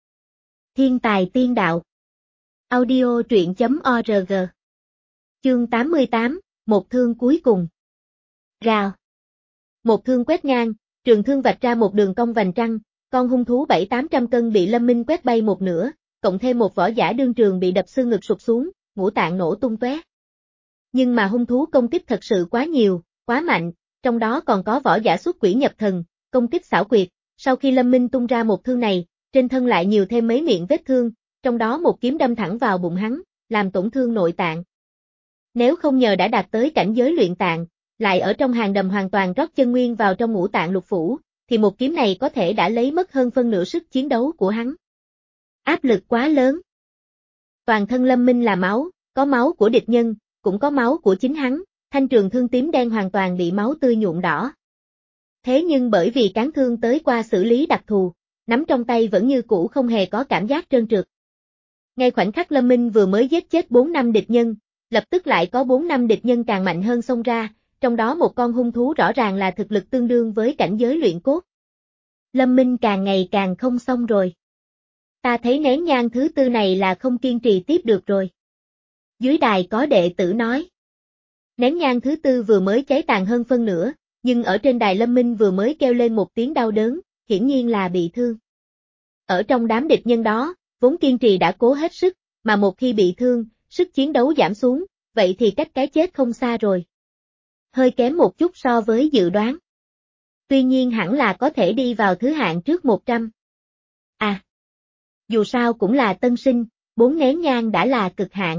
Thiên tài tiên đạo. Audio truyện chấm org. Chương tám mươi tám, một thương cuối cùng. Rào. Một thương quét ngang, trường thương vạch ra một đường cong vành trăng, con hung thú bảy tám trăm cân bị Lâm Minh quét bay một nửa, cộng thêm một võ giả đương trường bị đập xương ngực sụp xuống, ngũ tạng nổ tung tóe. Nhưng mà hung thú công kích thật sự quá nhiều, quá mạnh, trong đó còn có võ giả xuất quỷ nhập thần, công kích xảo quyệt, sau khi Lâm Minh tung ra một thương này, trên thân lại nhiều thêm mấy miệng vết thương, trong đó một kiếm đâm thẳng vào bụng hắn, làm tổn thương nội tạng. Nếu không nhờ đã đạt tới cảnh giới luyện tạng, lại ở trong hàng đầm hoàn toàn rót chân nguyên vào trong ngũ tạng lục phủ, thì một kiếm này có thể đã lấy mất hơn phân nửa sức chiến đấu của hắn. Áp lực quá lớn. Toàn thân Lâm Minh là máu, có máu của địch nhân, cũng có máu của chính hắn, thanh trường thương tím đen hoàn toàn bị máu tươi nhuộm đỏ. Thế nhưng bởi vì cán thương tới qua xử lý đặc thù, nắm trong tay vẫn như cũ không hề có cảm giác trơn trượt. Ngay khoảnh khắc Lâm Minh vừa mới giết chết bốn năm địch nhân, lập tức lại có bốn năm địch nhân càng mạnh hơn xông ra, trong đó một con hung thú rõ ràng là thực lực tương đương với cảnh giới luyện cốt. Lâm Minh càng ngày càng không xong rồi. Ta thấy nén nhang thứ tư này là không kiên trì tiếp được rồi. Dưới đài có đệ tử nói. Nén nhang thứ tư vừa mới cháy tàn hơn phân nửa, nhưng ở trên đài Lâm Minh vừa mới kêu lên một tiếng đau đớn, hiển nhiên là bị thương. Ở trong đám địch nhân đó, vốn kiên trì đã cố hết sức, mà một khi bị thương, sức chiến đấu giảm xuống, vậy thì cách cái chết không xa rồi. Hơi kém một chút so với dự đoán. Tuy nhiên hẳn là có thể đi vào thứ hạng trước một trăm. À, dù sao cũng là tân sinh, bốn nén nhang đã là cực hạn.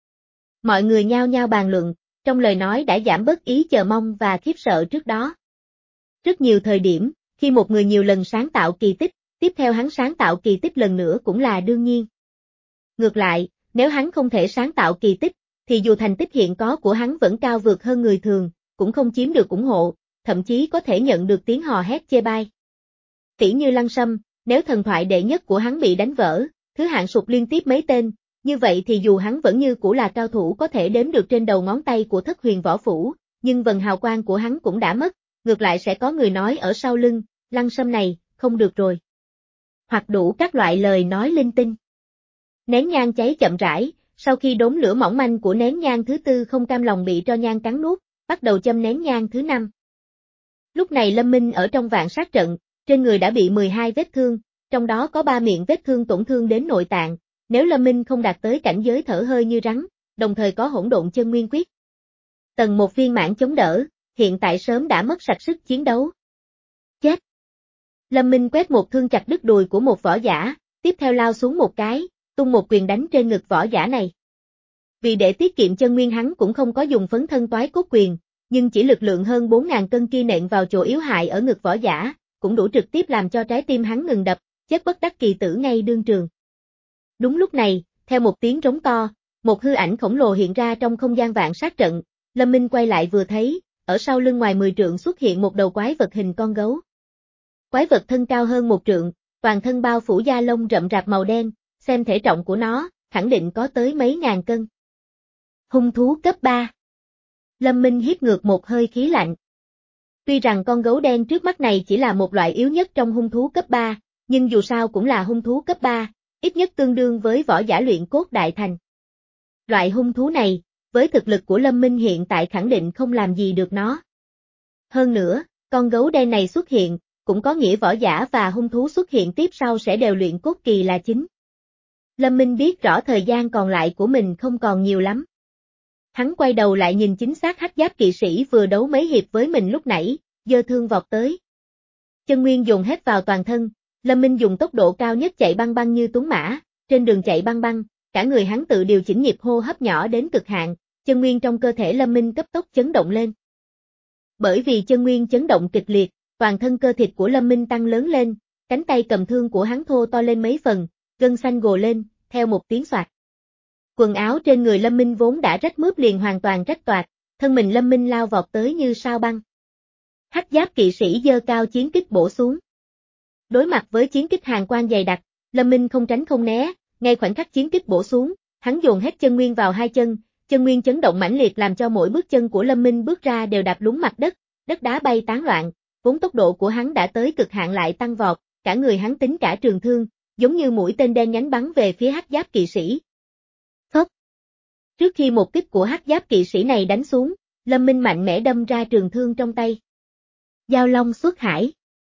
Mọi người nhao nhao bàn luận, trong lời nói đã giảm bớt ý chờ mong và khiếp sợ trước đó. Rất nhiều thời điểm, khi một người nhiều lần sáng tạo kỳ tích, tiếp theo hắn sáng tạo kỳ tích lần nữa cũng là đương nhiên. Ngược lại, nếu hắn không thể sáng tạo kỳ tích, thì dù thành tích hiện có của hắn vẫn cao vượt hơn người thường, cũng không chiếm được ủng hộ, thậm chí có thể nhận được tiếng hò hét chê bai. Tỉ như Lăng Sâm, nếu thần thoại đệ nhất của hắn bị đánh vỡ, thứ hạng sụt liên tiếp mấy tên, như vậy thì dù hắn vẫn như cũ là cao thủ có thể đếm được trên đầu ngón tay của Thất Huyền Võ Phủ, nhưng vần hào quang của hắn cũng đã mất, ngược lại sẽ có người nói ở sau lưng, Lăng Sâm này, không được rồi. Hoặc đủ các loại lời nói linh tinh. Nén nhang cháy chậm rãi, sau khi đốm lửa mỏng manh của nén nhang thứ tư không cam lòng bị tro nhang cắn nuốt, bắt đầu châm nén nhang thứ năm. Lúc này Lâm Minh ở trong vạn sát trận, trên người đã bị mười hai vết thương, trong đó có ba miệng vết thương tổn thương đến nội tạng, nếu Lâm Minh không đạt tới cảnh giới thở hơi như rắn, đồng thời có hỗn độn chân nguyên quyết. Tầng một viên mãn chống đỡ, hiện tại sớm đã mất sạch sức chiến đấu. Chết! Lâm Minh quét một thương chặt đứt đùi của một võ giả, tiếp theo lao xuống một cái, tung một quyền đánh trên ngực võ giả này. Vì để tiết kiệm chân nguyên hắn cũng không có dùng phấn thân toái cốt quyền, nhưng chỉ lực lượng hơn bốn nghìn cân kia nện vào chỗ yếu hại ở ngực võ giả, cũng đủ trực tiếp làm cho trái tim hắn ngừng đập, chết bất đắc kỳ tử ngay đương trường. Đúng lúc này, theo một tiếng rống to, một hư ảnh khổng lồ hiện ra trong không gian vạn sát trận, Lâm Minh quay lại vừa thấy, ở sau lưng ngoài mười trượng xuất hiện một đầu quái vật hình con gấu. Quái vật thân cao hơn một trượng, toàn thân bao phủ da lông rậm rạp màu đen, xem thể trọng của nó, khẳng định có tới mấy ngàn cân. Hung thú cấp ba. Lâm Minh hít ngược một hơi khí lạnh. Tuy rằng con gấu đen trước mắt này chỉ là một loại yếu nhất trong hung thú cấp ba, nhưng dù sao cũng là hung thú cấp ba, ít nhất tương đương với võ giả luyện cốt đại thành. Loại hung thú này, với thực lực của Lâm Minh hiện tại khẳng định không làm gì được nó. Hơn nữa, con gấu đen này xuất hiện, cũng có nghĩa võ giả và hung thú xuất hiện tiếp sau sẽ đều luyện cốt kỳ là chính. Lâm Minh biết rõ thời gian còn lại của mình không còn nhiều lắm. Hắn quay đầu lại nhìn chính xác hắc giáp kỵ sĩ vừa đấu mấy hiệp với mình lúc nãy, giơ thương vọt tới. Chân nguyên dùng hết vào toàn thân, Lâm Minh dùng tốc độ cao nhất chạy băng băng như tuấn mã, trên đường chạy băng băng, cả người hắn tự điều chỉnh nhịp hô hấp nhỏ đến cực hạn, chân nguyên trong cơ thể Lâm Minh cấp tốc chấn động lên. Bởi vì chân nguyên chấn động kịch liệt, toàn thân cơ thịt của Lâm Minh tăng lớn lên, cánh tay cầm thương của hắn thô to lên mấy phần, gân xanh gồ lên, theo một tiếng xoạt. Quần áo trên người Lâm Minh vốn đã rách mướp liền hoàn toàn rách toạc, thân mình Lâm Minh lao vọt tới như sao băng. Hắc giáp kỵ sĩ giơ cao chiến kích bổ xuống. Đối mặt với chiến kích hàn quang dày đặc, Lâm Minh không tránh không né, ngay khoảnh khắc chiến kích bổ xuống, hắn dồn hết chân nguyên vào hai chân, chân nguyên chấn động mãnh liệt làm cho mỗi bước chân của Lâm Minh bước ra đều đạp lún mặt đất, đất đá bay tán loạn, vốn tốc độ của hắn đã tới cực hạn lại tăng vọt, cả người hắn tính cả trường thương, giống như mũi tên đen nhánh bắn về phía hắc giáp kỵ sĩ. Phốc. Trước khi một kích của hắc giáp kỵ sĩ này đánh xuống, Lâm Minh mạnh mẽ đâm ra trường thương trong tay. Giao long xuất hải.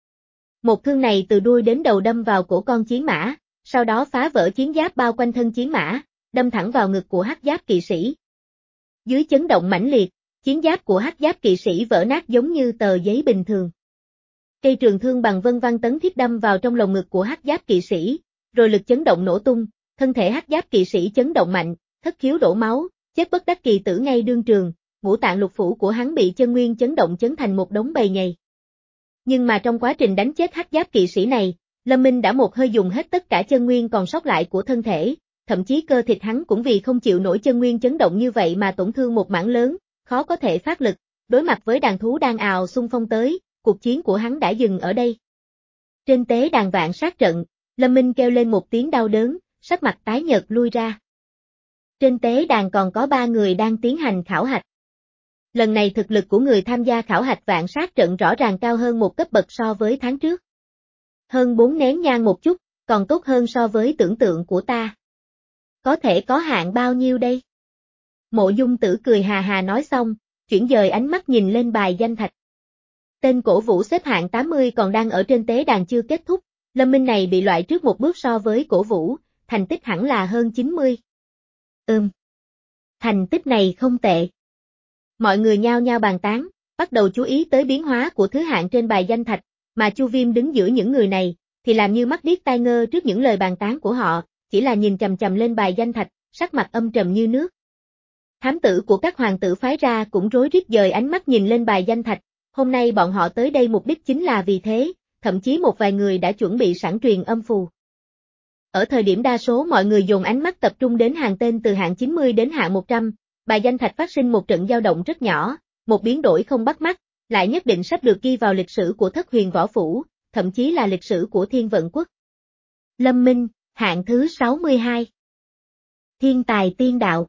Một thương này từ đuôi đến đầu đâm vào cổ con chiến mã, sau đó phá vỡ chiến giáp bao quanh thân chiến mã, đâm thẳng vào ngực của hắc giáp kỵ sĩ. Dưới chấn động mãnh liệt, chiến giáp của hắc giáp kỵ sĩ vỡ nát giống như tờ giấy bình thường. Cây trường thương bằng vân văn tấn thiết đâm vào trong lồng ngực của hắc giáp kỵ sĩ, rồi lực chấn động nổ tung, thân thể hắc giáp kỵ sĩ chấn động mạnh, thất khiếu đổ máu, chết bất đắc kỳ tử ngay đương trường, ngũ tạng lục phủ của hắn bị chân nguyên chấn động chấn thành một đống bầy nhầy. Nhưng mà trong quá trình đánh chết hắc giáp kỵ sĩ này, Lâm Minh đã một hơi dùng hết tất cả chân nguyên còn sót lại của thân thể, thậm chí cơ thịt hắn cũng vì không chịu nổi chân nguyên chấn động như vậy mà tổn thương một mảng lớn, khó có thể phát lực, đối mặt với đàn thú đang ào xung phong tới, cuộc chiến của hắn đã dừng ở đây. Trên tế đàn vạn sát trận, Lâm Minh kêu lên một tiếng đau đớn, sắc mặt tái nhợt lui ra. Trên tế đàn còn có ba người đang tiến hành khảo hạch. Lần này thực lực của người tham gia khảo hạch vạn sát trận rõ ràng cao hơn một cấp bậc so với tháng trước. Hơn bốn nén nhang một chút, còn tốt hơn so với tưởng tượng của ta. Có thể có hạng bao nhiêu đây? Mộ Dung Tử cười hà hà nói xong, chuyển dời ánh mắt nhìn lên bài danh thạch. Tên Cổ Vũ xếp hạng tám mươi còn đang ở trên tế đàn chưa kết thúc, Lâm Minh này bị loại trước một bước so với Cổ Vũ, thành tích hẳn là hơn chín mươi. Ừm. Thành tích này không tệ. Mọi người nhao nhao bàn tán, bắt đầu chú ý tới biến hóa của thứ hạng trên bài danh thạch, mà Chu Viêm đứng giữa những người này, thì làm như mắt điếc tai ngơ trước những lời bàn tán của họ, chỉ là nhìn chằm chằm lên bài danh thạch, sắc mặt âm trầm như nước. Thám tử của các hoàng tử phái ra cũng rối rít dời ánh mắt nhìn lên bài danh thạch, hôm nay bọn họ tới đây mục đích chính là vì thế, thậm chí một vài người đã chuẩn bị sẵn truyền âm phù. Ở thời điểm đa số mọi người dồn ánh mắt tập trung đến hàng tên từ hạng chín mươi đến hạng một trăm, bài danh thạch phát sinh một trận dao động rất nhỏ, một biến đổi không bắt mắt, lại nhất định sắp được ghi vào lịch sử của Thất Huyền Võ Phủ, thậm chí là lịch sử của Thiên Vận Quốc. Lâm Minh, hạng thứ sáu mươi hai. Thiên tài tiên đạo.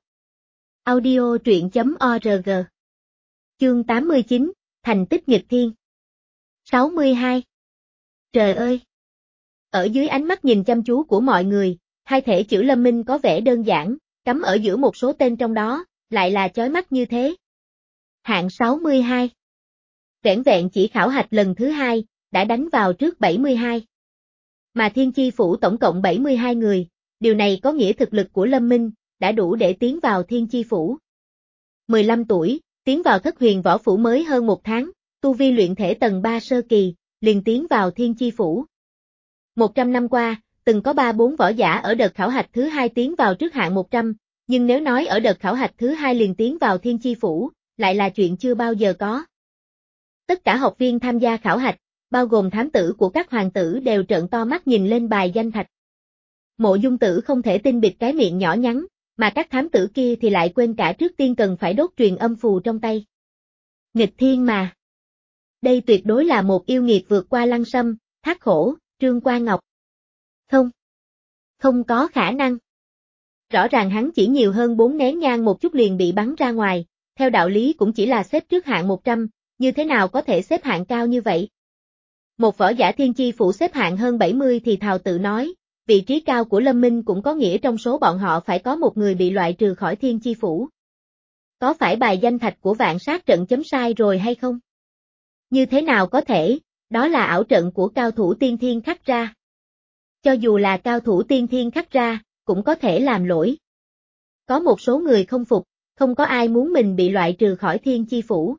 Audio truyện chấm org. Chương tám mươi chín, thành tích nghịch thiên. sáu mươi hai. Trời ơi! Ở dưới ánh mắt nhìn chăm chú của mọi người, hai thể chữ Lâm Minh có vẻ đơn giản, cắm ở giữa một số tên trong đó, lại là chói mắt như thế. Hạng sáu mươi hai. Vẻn vẹn chỉ khảo hạch lần thứ hai, đã đánh vào trước bảy mươi hai. Mà Thiên Chi Phủ tổng cộng bảy mươi hai người, điều này có nghĩa thực lực của Lâm Minh, đã đủ để tiến vào Thiên Chi Phủ. mười lăm tuổi, tiến vào Thất Huyền Võ Phủ mới hơn một tháng, tu vi luyện thể tầng ba sơ kỳ, liền tiến vào Thiên Chi Phủ. một trăm năm qua, từng có ba bốn võ giả ở đợt khảo hạch thứ hai tiến vào trước hạng một trăm, nhưng nếu nói ở đợt khảo hạch thứ hai liền tiến vào Thiên Chi Phủ, lại là chuyện chưa bao giờ có. Tất cả học viên tham gia khảo hạch, bao gồm thám tử của các hoàng tử đều trợn to mắt nhìn lên bài danh thạch. Mộ Dung Tử không thể tin bịt cái miệng nhỏ nhắn, mà các thám tử kia thì lại quên cả trước tiên cần phải đốt truyền âm phù trong tay. Nghịch thiên mà. Đây tuyệt đối là một yêu nghiệt vượt qua Lăng Sâm, Thác Khổ, Trương Quan Ngọc. Không. Không có khả năng. Rõ ràng hắn chỉ nhiều hơn bốn nén nhang một chút liền bị bắn ra ngoài, theo đạo lý cũng chỉ là xếp trước hạng một trăm, như thế nào có thể xếp hạng cao như vậy? Một võ giả Thiên Chi Phủ xếp hạng hơn bảy mươi thì thào tự nói, vị trí cao của Lâm Minh cũng có nghĩa trong số bọn họ phải có một người bị loại trừ khỏi Thiên Chi Phủ. Có phải bài danh thạch của vạn sát trận chấm sai rồi hay không? Như thế nào có thể, đó là ảo trận của cao thủ tiên thiên khắc ra. Cho dù là cao thủ tiên thiên khắc ra, cũng có thể làm lỗi. Có một số người không phục, không có ai muốn mình bị loại trừ khỏi thiên chi phủ.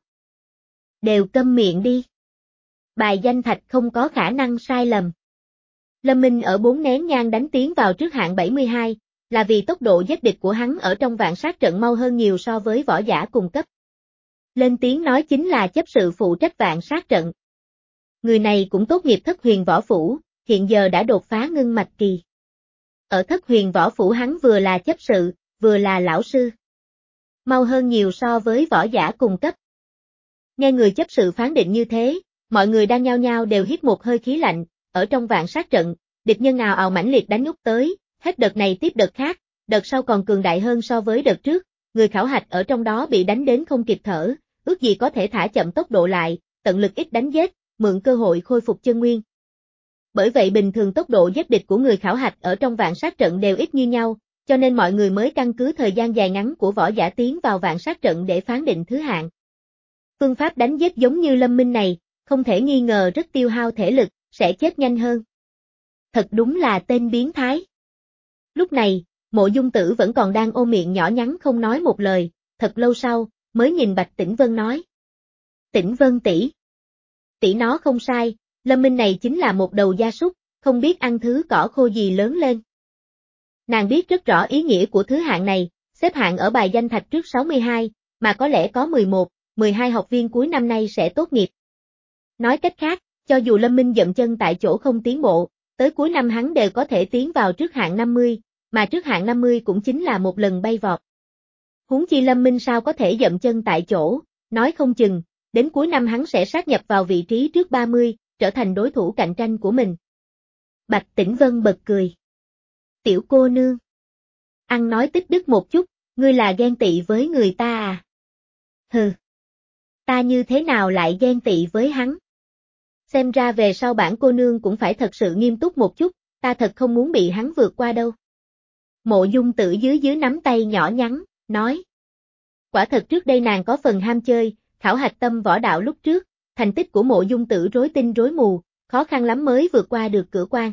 Đều câm miệng đi. Bài danh thạch không có khả năng sai lầm. Lâm Minh ở bốn nén nhang đánh tiến vào trước hạng bảy mươi hai, là vì tốc độ giết địch của hắn ở trong vạn sát trận mau hơn nhiều so với võ giả cùng cấp. Lên tiếng nói chính là chấp sự phụ trách vạn sát trận. Người này cũng tốt nghiệp thất huyền võ phủ, hiện giờ đã đột phá ngưng mạch kỳ. Ở thất huyền võ phủ hắn vừa là chấp sự, vừa là lão sư. Mau hơn nhiều so với võ giả cùng cấp. Nghe người chấp sự phán định như thế, mọi người đang nhao nhao đều hít một hơi khí lạnh, ở trong vạn sát trận, địch nhân nào ào mãnh liệt đánh úp tới, hết đợt này tiếp đợt khác, đợt sau còn cường đại hơn so với đợt trước, người khảo hạch ở trong đó bị đánh đến không kịp thở, ước gì có thể thả chậm tốc độ lại, tận lực ít đánh giết, mượn cơ hội khôi phục chân nguyên. Bởi vậy bình thường tốc độ giết địch của người khảo hạch ở trong vạn sát trận đều ít như nhau, cho nên mọi người mới căn cứ thời gian dài ngắn của võ giả tiến vào vạn sát trận để phán định thứ hạng. Phương pháp đánh giết giống như Lâm Minh này, không thể nghi ngờ rất tiêu hao thể lực, sẽ chết nhanh hơn. Thật đúng là tên biến thái. Lúc này, Mộ Dung Tử vẫn còn đang ôm miệng nhỏ nhắn không nói một lời, thật lâu sau, mới nhìn Bạch Tĩnh Vân nói. Tĩnh Vân tỷ, tỷ nó không sai, Lâm Minh này chính là một đầu gia súc, không biết ăn thứ cỏ khô gì lớn lên. Nàng biết rất rõ ý nghĩa của thứ hạng này, xếp hạng ở bài danh thạch trước sáu mươi hai, mà có lẽ có mười một, mười hai học viên cuối năm nay sẽ tốt nghiệp. Nói cách khác, cho dù Lâm Minh dậm chân tại chỗ không tiến bộ, tới cuối năm hắn đều có thể tiến vào trước hạng năm mươi, mà trước hạng năm mươi cũng chính là một lần bay vọt. Huống chi Lâm Minh sao có thể dậm chân tại chỗ, nói không chừng, đến cuối năm hắn sẽ sát nhập vào vị trí trước ba mươi, trở thành đối thủ cạnh tranh của mình. Bạch Tĩnh Vân bật cười. Tiểu cô nương. Ăn nói tích đức một chút, ngươi là ghen tị với người ta à? Hừ. Ta như thế nào lại ghen tị với hắn? Xem ra về sau bản cô nương cũng phải thật sự nghiêm túc một chút, ta thật không muốn bị hắn vượt qua đâu. Mộ Dung Tử dưới dưới nắm tay nhỏ nhắn, nói. Quả thật trước đây nàng có phần ham chơi, khảo hạch tâm võ đạo lúc trước, thành tích của Mộ Dung Tử rối tinh rối mù, khó khăn lắm mới vượt qua được cửa quan.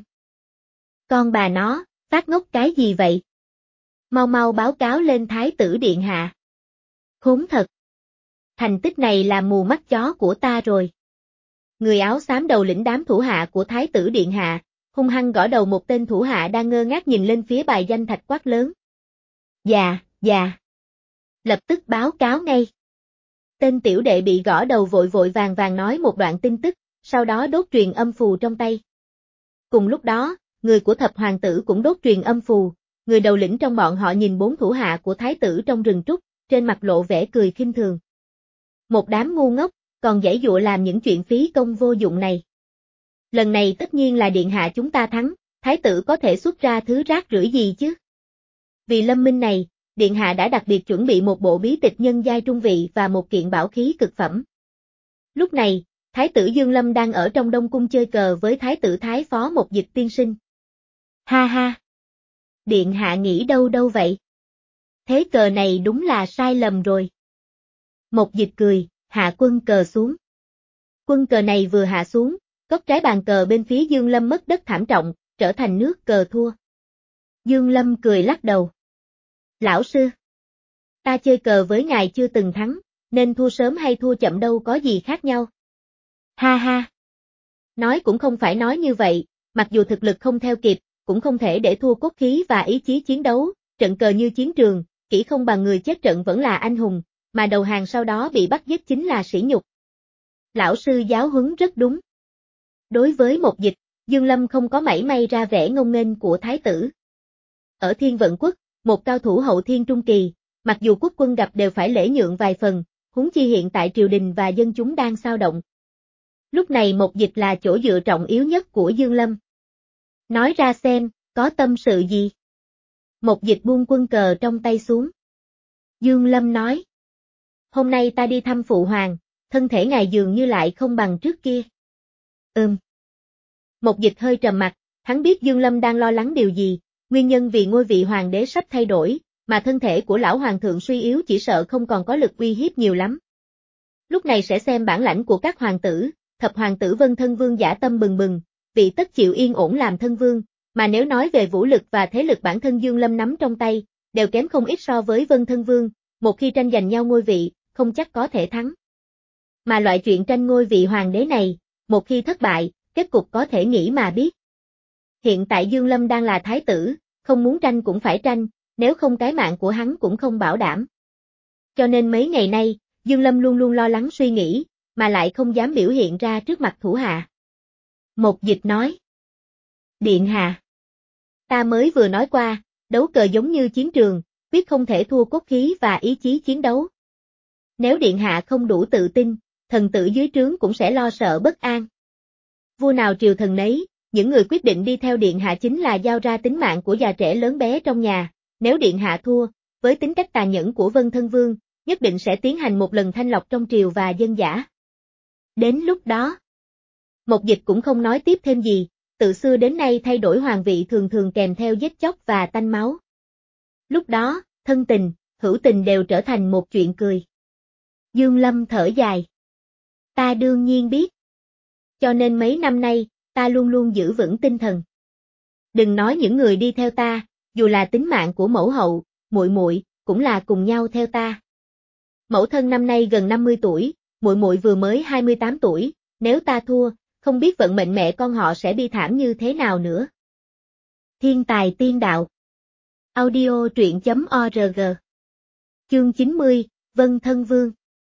Con bà nó, phát ngốc cái gì vậy? Mau mau báo cáo lên Thái tử điện hạ. Khốn thật. Thành tích này là mù mắt chó của ta rồi. Người áo xám đầu lĩnh đám thủ hạ của Thái tử điện hạ, hung hăng gõ đầu một tên thủ hạ đang ngơ ngác nhìn lên phía bài danh thạch quát lớn. Dạ, dạ. Lập tức báo cáo ngay. Tên tiểu đệ bị gõ đầu vội vội vàng vàng nói một đoạn tin tức, sau đó đốt truyền âm phù trong tay. Cùng lúc đó, người của thập hoàng tử cũng đốt truyền âm phù, người đầu lĩnh trong bọn họ nhìn bốn thủ hạ của thái tử trong rừng trúc, trên mặt lộ vẻ cười khinh thường. Một đám ngu ngốc, còn giãy dụa làm những chuyện phí công vô dụng này. Lần này tất nhiên là điện hạ chúng ta thắng, thái tử có thể xuất ra thứ rác rưởi gì chứ? Vì Lâm Minh này, điện hạ đã đặc biệt chuẩn bị một bộ bí tịch nhân giai trung vị và một kiện bảo khí cực phẩm. Lúc này, thái tử Dương Lâm đang ở trong Đông Cung chơi cờ với thái tử Thái Phó Một Dịch tiên sinh. Ha ha! Điện hạ nghĩ đâu đâu vậy? Thế cờ này đúng là sai lầm rồi. Một Dịch cười, hạ quân cờ xuống. Quân cờ này vừa hạ xuống, góc trái bàn cờ bên phía Dương Lâm mất đất thảm trọng, trở thành nước cờ thua. Dương Lâm cười lắc đầu. Lão sư, ta chơi cờ với ngài chưa từng thắng, nên thua sớm hay thua chậm đâu có gì khác nhau. Ha ha. Nói cũng không phải nói như vậy, mặc dù thực lực không theo kịp, cũng không thể để thua cốt khí và ý chí chiến đấu, trận cờ như chiến trường, kỹ không bằng người chết trận vẫn là anh hùng, mà đầu hàng sau đó bị bắt giết chính là sỉ nhục. Lão sư giáo huấn rất đúng. Đối với Một Dịch, Dương Lâm không có mảy may ra vẻ ngông nghênh của thái tử. Ở Thiên Vận Quốc, một cao thủ hậu thiên trung kỳ, mặc dù quốc quân gặp đều phải lễ nhượng vài phần, huống chi hiện tại triều đình và dân chúng đang xao động. Lúc này Một Dịch là chỗ dựa trọng yếu nhất của Dương Lâm. Nói ra xem, có tâm sự gì? Một Dịch buông quân cờ trong tay xuống. Dương Lâm nói. Hôm nay ta đi thăm phụ hoàng, thân thể ngài dường như lại không bằng trước kia. Ừm. Một Dịch hơi trầm mặt, hắn biết Dương Lâm đang lo lắng điều gì, nguyên nhân vì ngôi vị hoàng đế sắp thay đổi, mà thân thể của lão hoàng thượng suy yếu chỉ sợ không còn có lực uy hiếp nhiều lắm. Lúc này sẽ xem bản lãnh của các hoàng tử, thập hoàng tử Vân Thân Vương dã tâm bừng bừng, vị tất chịu yên ổn làm thân vương, mà nếu nói về vũ lực và thế lực bản thân Dương Lâm nắm trong tay, đều kém không ít so với Vân Thân Vương, một khi tranh giành nhau ngôi vị, không chắc có thể thắng. Mà loại chuyện tranh ngôi vị hoàng đế này, một khi thất bại, kết cục có thể nghĩ mà biết. Hiện tại Dương Lâm đang là thái tử, không muốn tranh cũng phải tranh, nếu không cái mạng của hắn cũng không bảo đảm. Cho nên mấy ngày nay, Dương Lâm luôn luôn lo lắng suy nghĩ, mà lại không dám biểu hiện ra trước mặt thủ hạ. Một Dịch nói: Điện hạ, ta mới vừa nói qua, đấu cờ giống như chiến trường, quyết không thể thua cốt khí và ý chí chiến đấu. Nếu điện hạ không đủ tự tin, thần tử dưới trướng cũng sẽ lo sợ bất an. Vua nào triều thần nấy, những người quyết định đi theo điện hạ chính là giao ra tính mạng của già trẻ lớn bé trong nhà, nếu điện hạ thua, với tính cách tàn nhẫn của Vân Thân Vương, nhất định sẽ tiến hành một lần thanh lọc trong triều và dân dã. Đến lúc đó, Một Dịch cũng không nói tiếp thêm gì, từ xưa đến nay thay đổi hoàng vị thường thường kèm theo giết chóc và tanh máu. Lúc đó, thân tình, hữu tình đều trở thành một chuyện cười. Dương Lâm thở dài. Ta đương nhiên biết. Cho nên mấy năm nay, ta luôn luôn giữ vững tinh thần. Đừng nói những người đi theo ta, dù là tính mạng của mẫu hậu, muội muội cũng là cùng nhau theo ta. Mẫu thân năm nay gần năm mươi tuổi, muội muội vừa mới hai mươi tám tuổi, nếu ta thua, không biết vận mệnh mẹ con họ sẽ bi thảm như thế nào nữa. Thiên tài tiên đạo. Audio truyện chấm org. Chương chín mươi, Vân Thân Vương.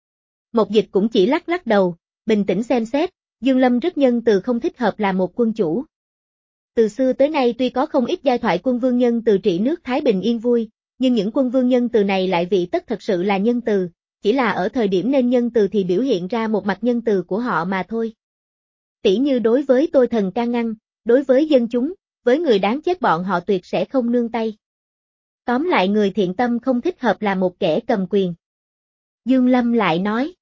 Một Dịch cũng chỉ lắc lắc đầu, bình tĩnh xem xét, Dương Lâm rất nhân từ không thích hợp làm một quân chủ. Từ xưa tới nay tuy có không ít giai thoại quân vương nhân từ trị nước Thái Bình yên vui, nhưng những quân vương nhân từ này lại vị tất thật sự là nhân từ, chỉ là ở thời điểm nên nhân từ thì biểu hiện ra một mặt nhân từ của họ mà thôi. Tỉ như đối với tôi thần can ngăn, đối với dân chúng, với người đáng chết bọn họ tuyệt sẽ không nương tay. Tóm lại người thiện tâm không thích hợp là một kẻ cầm quyền. Dương Lâm lại nói.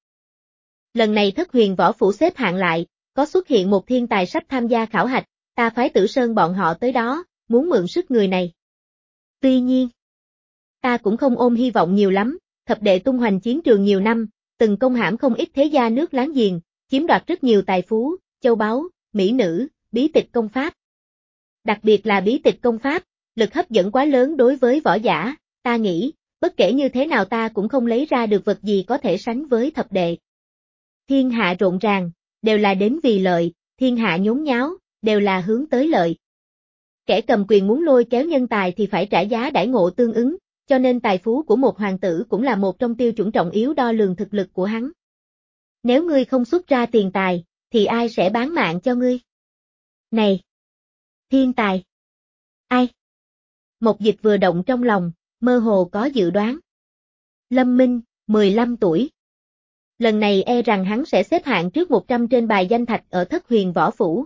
Lần này Thất Huyền Võ Phủ xếp hạng lại, có xuất hiện một thiên tài sắp tham gia khảo hạch, ta phái Tử Sơn bọn họ tới đó, muốn mượn sức người này. Tuy nhiên, ta cũng không ôm hy vọng nhiều lắm, thập đệ tung hoành chiến trường nhiều năm, từng công hãm không ít thế gia nước láng giềng, chiếm đoạt rất nhiều tài phú, châu báu, mỹ nữ, bí tịch công pháp. Đặc biệt là bí tịch công pháp, lực hấp dẫn quá lớn đối với võ giả, ta nghĩ, bất kể như thế nào ta cũng không lấy ra được vật gì có thể sánh với thập đệ. Thiên hạ rộn ràng, đều là đến vì lợi, thiên hạ nhốn nháo, đều là hướng tới lợi. Kẻ cầm quyền muốn lôi kéo nhân tài thì phải trả giá đãi ngộ tương ứng, cho nên tài phú của một hoàng tử cũng là một trong tiêu chuẩn trọng yếu đo lường thực lực của hắn. Nếu ngươi không xuất ra tiền tài, thì ai sẽ bán mạng cho ngươi? Này! Thiên tài! Ai? Một Dịch vừa động trong lòng, mơ hồ có dự đoán. Lâm Minh, mười lăm tuổi. Lần này e rằng hắn sẽ xếp hạng trước một trăm trên bài danh thạch ở Thất Huyền Võ Phủ.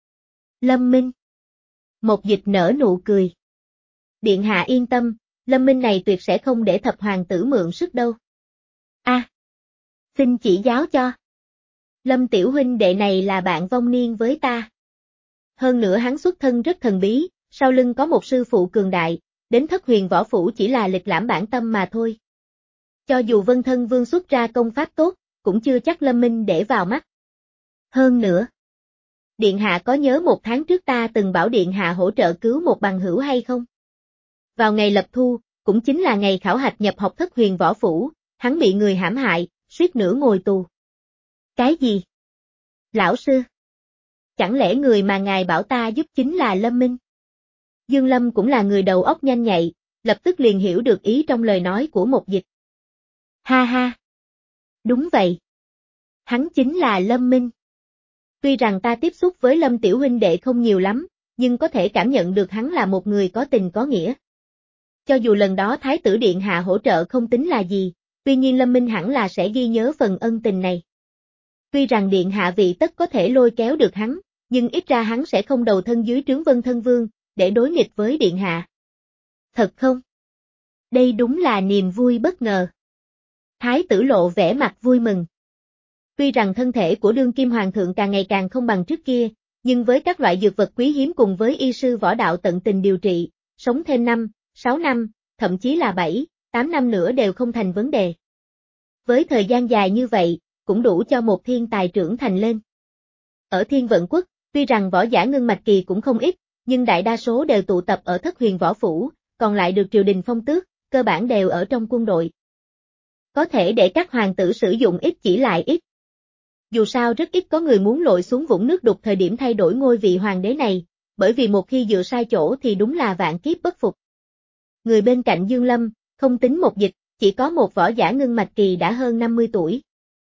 Lâm Minh. Một Dịch nở nụ cười. Điện hạ yên tâm, Lâm Minh này tuyệt sẽ không để thập hoàng tử mượn sức đâu. A, à, xin chỉ giáo cho. Lâm tiểu huynh đệ này là bạn vong niên với ta. Hơn nữa hắn xuất thân rất thần bí, sau lưng có một sư phụ cường đại, đến Thất Huyền Võ Phủ chỉ là lịch lãm bản tâm mà thôi. Cho dù Vân Thân Vương xuất ra công pháp tốt, cũng chưa chắc Lâm Minh để vào mắt. Hơn nữa, Điện hạ có nhớ một tháng trước ta từng bảo Điện hạ hỗ trợ cứu một bằng hữu hay không? Vào ngày lập thu, cũng chính là ngày khảo hạch nhập học Thất Huyền Võ Phủ, hắn bị người hãm hại, suýt nữa ngồi tù. Cái gì? Lão sư? Chẳng lẽ người mà ngài bảo ta giúp chính là Lâm Minh? Dương Lâm cũng là người đầu óc nhanh nhạy, lập tức liền hiểu được ý trong lời nói của Một Dịch. Ha ha! Đúng vậy. Hắn chính là Lâm Minh. Tuy rằng ta tiếp xúc với Lâm tiểu huynh đệ không nhiều lắm, nhưng có thể cảm nhận được hắn là một người có tình có nghĩa. Cho dù lần đó Thái tử Điện hạ hỗ trợ không tính là gì, tuy nhiên Lâm Minh hẳn là sẽ ghi nhớ phần ân tình này. Tuy rằng Điện hạ vị tất có thể lôi kéo được hắn, nhưng ít ra hắn sẽ không đầu thân dưới trướng Vân Thân Vương, để đối nghịch với Điện hạ. Thật không? Đây đúng là niềm vui bất ngờ. Thái tử lộ vẻ mặt vui mừng. Tuy rằng thân thể của đương kim hoàng thượng càng ngày càng không bằng trước kia, nhưng với các loại dược vật quý hiếm cùng với y sư võ đạo tận tình điều trị, sống thêm năm, sáu năm, thậm chí là bảy, tám năm nữa đều không thành vấn đề. Với thời gian dài như vậy, cũng đủ cho một thiên tài trưởng thành lên. Ở Thiên Vận Quốc, tuy rằng võ giả ngưng mạch kỳ cũng không ít, nhưng đại đa số đều tụ tập ở Thất Huyền Võ Phủ, còn lại được triều đình phong tước, cơ bản đều ở trong quân đội. Có thể để các hoàng tử sử dụng ít chỉ lại ít. Dù sao rất ít có người muốn lội xuống vũng nước đục thời điểm thay đổi ngôi vị hoàng đế này, bởi vì một khi dựa sai chỗ thì đúng là vạn kiếp bất phục. Người bên cạnh Dương Lâm, không tính một dịch, chỉ có một võ giả ngưng mạch kỳ đã hơn năm mươi tuổi.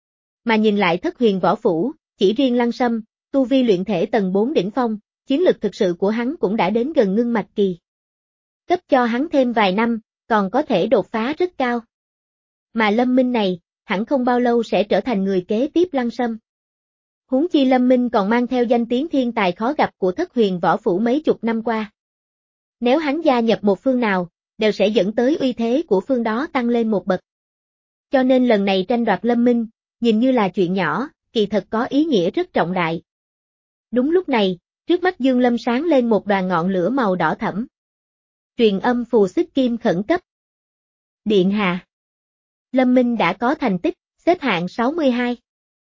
Mà nhìn lại Thất Huyền Võ Phủ, chỉ riêng Lăng Sâm, tu vi luyện thể tầng bốn đỉnh phong, chiến lực thực sự của hắn cũng đã đến gần ngưng mạch kỳ. Cấp cho hắn thêm vài năm, còn có thể đột phá rất cao. Mà Lâm Minh này, hẳn không bao lâu sẽ trở thành người kế tiếp Lăng Sâm. Huống chi Lâm Minh còn mang theo danh tiếng thiên tài khó gặp của Thất Huyền Võ Phủ mấy chục năm qua. Nếu hắn gia nhập một phương nào, đều sẽ dẫn tới uy thế của phương đó tăng lên một bậc. Cho nên lần này tranh đoạt Lâm Minh, nhìn như là chuyện nhỏ, kỳ thật có ý nghĩa rất trọng đại. Đúng lúc này, trước mắt Dương Lâm sáng lên một đoàn ngọn lửa màu đỏ thẫm. Truyền âm phù xích kim khẩn cấp. Điện hạ. Lâm Minh đã có thành tích, xếp hạng sáu mươi hai.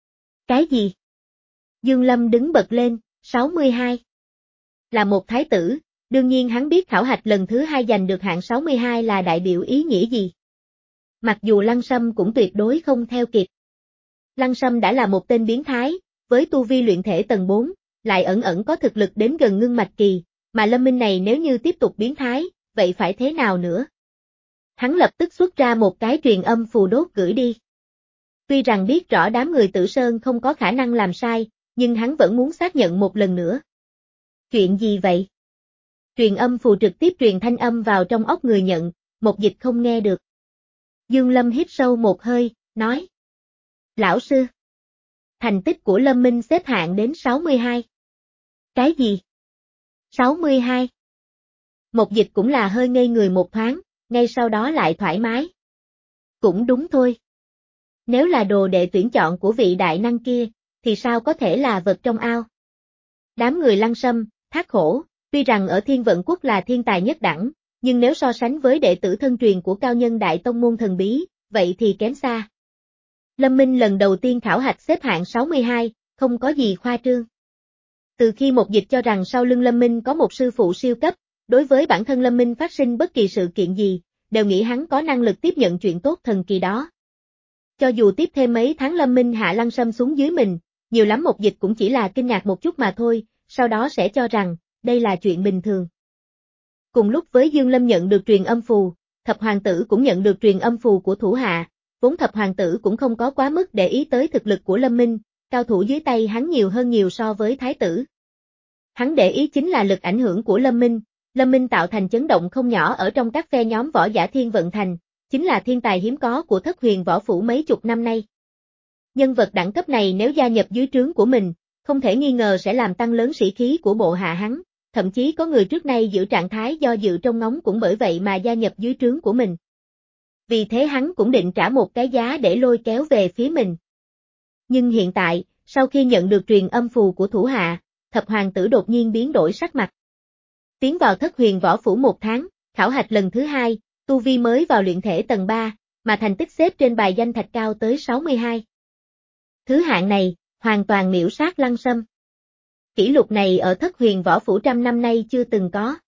Cái gì? Dương Lâm đứng bật lên, sáu mươi hai. Là một thái tử, đương nhiên hắn biết khảo hạch lần thứ hai giành được hạng sáu mươi hai là đại biểu ý nghĩa gì. Mặc dù Lăng Sâm cũng tuyệt đối không theo kịp. Lăng Sâm đã là một tên biến thái, với tu vi luyện thể tầng bốn, lại ẩn ẩn có thực lực đến gần ngưng mạch kỳ, mà Lâm Minh này nếu như tiếp tục biến thái, vậy phải thế nào nữa? Hắn lập tức xuất ra một cái truyền âm phù đốt gửi đi. Tuy rằng biết rõ đám người Tử Sơn không có khả năng làm sai, nhưng hắn vẫn muốn xác nhận một lần nữa. Chuyện gì vậy? Truyền âm phù trực tiếp truyền thanh âm vào trong óc người nhận, một dịch không nghe được. Dương Lâm hít sâu một hơi, nói. Lão sư. Thành tích của Lâm Minh xếp hạng đến sáu mươi hai. Cái gì? sáu mươi hai. Một dịch cũng là hơi ngây người một thoáng, ngay sau đó lại thoải mái. Cũng đúng thôi. Nếu là đồ đệ tuyển chọn của vị đại năng kia, thì sao có thể là vật trong ao? Đám người Lăng Sâm, Thác Hổ, tuy rằng ở Thiên Vận Quốc là thiên tài nhất đẳng, nhưng nếu so sánh với đệ tử thân truyền của cao nhân đại tông môn thần bí, vậy thì kém xa. Lâm Minh lần đầu tiên khảo hạch xếp hạng sáu mươi hai, không có gì khoa trương. Từ khi một dịch cho rằng sau lưng Lâm Minh có một sư phụ siêu cấp, đối với bản thân Lâm Minh phát sinh bất kỳ sự kiện gì, đều nghĩ hắn có năng lực tiếp nhận chuyện tốt thần kỳ đó. Cho dù tiếp thêm mấy tháng Lâm Minh hạ Lăng Sâm xuống dưới mình, nhiều lắm một dịch cũng chỉ là kinh ngạc một chút mà thôi, sau đó sẽ cho rằng, đây là chuyện bình thường. Cùng lúc với Dương Lâm nhận được truyền âm phù, thập hoàng tử cũng nhận được truyền âm phù của thủ hạ, vốn thập hoàng tử cũng không có quá mức để ý tới thực lực của Lâm Minh, cao thủ dưới tay hắn nhiều hơn nhiều so với thái tử. Hắn để ý chính là lực ảnh hưởng của Lâm Minh, Lâm Minh tạo thành chấn động không nhỏ ở trong các phe nhóm võ giả Thiên Vận Thành, chính là thiên tài hiếm có của Thất Huyền Võ Phủ mấy chục năm nay. Nhân vật đẳng cấp này nếu gia nhập dưới trướng của mình, không thể nghi ngờ sẽ làm tăng lớn sĩ khí của bộ hạ hắn, thậm chí có người trước nay giữ trạng thái do dự trong ngóng cũng bởi vậy mà gia nhập dưới trướng của mình. Vì thế hắn cũng định trả một cái giá để lôi kéo về phía mình. Nhưng hiện tại, sau khi nhận được truyền âm phù của thủ hạ, thập hoàng tử đột nhiên biến đổi sắc mặt. Tiến vào Thất Huyền Võ Phủ một tháng, khảo hạch lần thứ hai, tu vi mới vào luyện thể tầng ba, mà thành tích xếp trên bài danh thạch cao tới sáu mươi hai. Thứ hạng này, hoàn toàn miểu sát Lăng Sâm. Kỷ lục này ở Thất Huyền Võ Phủ trăm năm nay chưa từng có.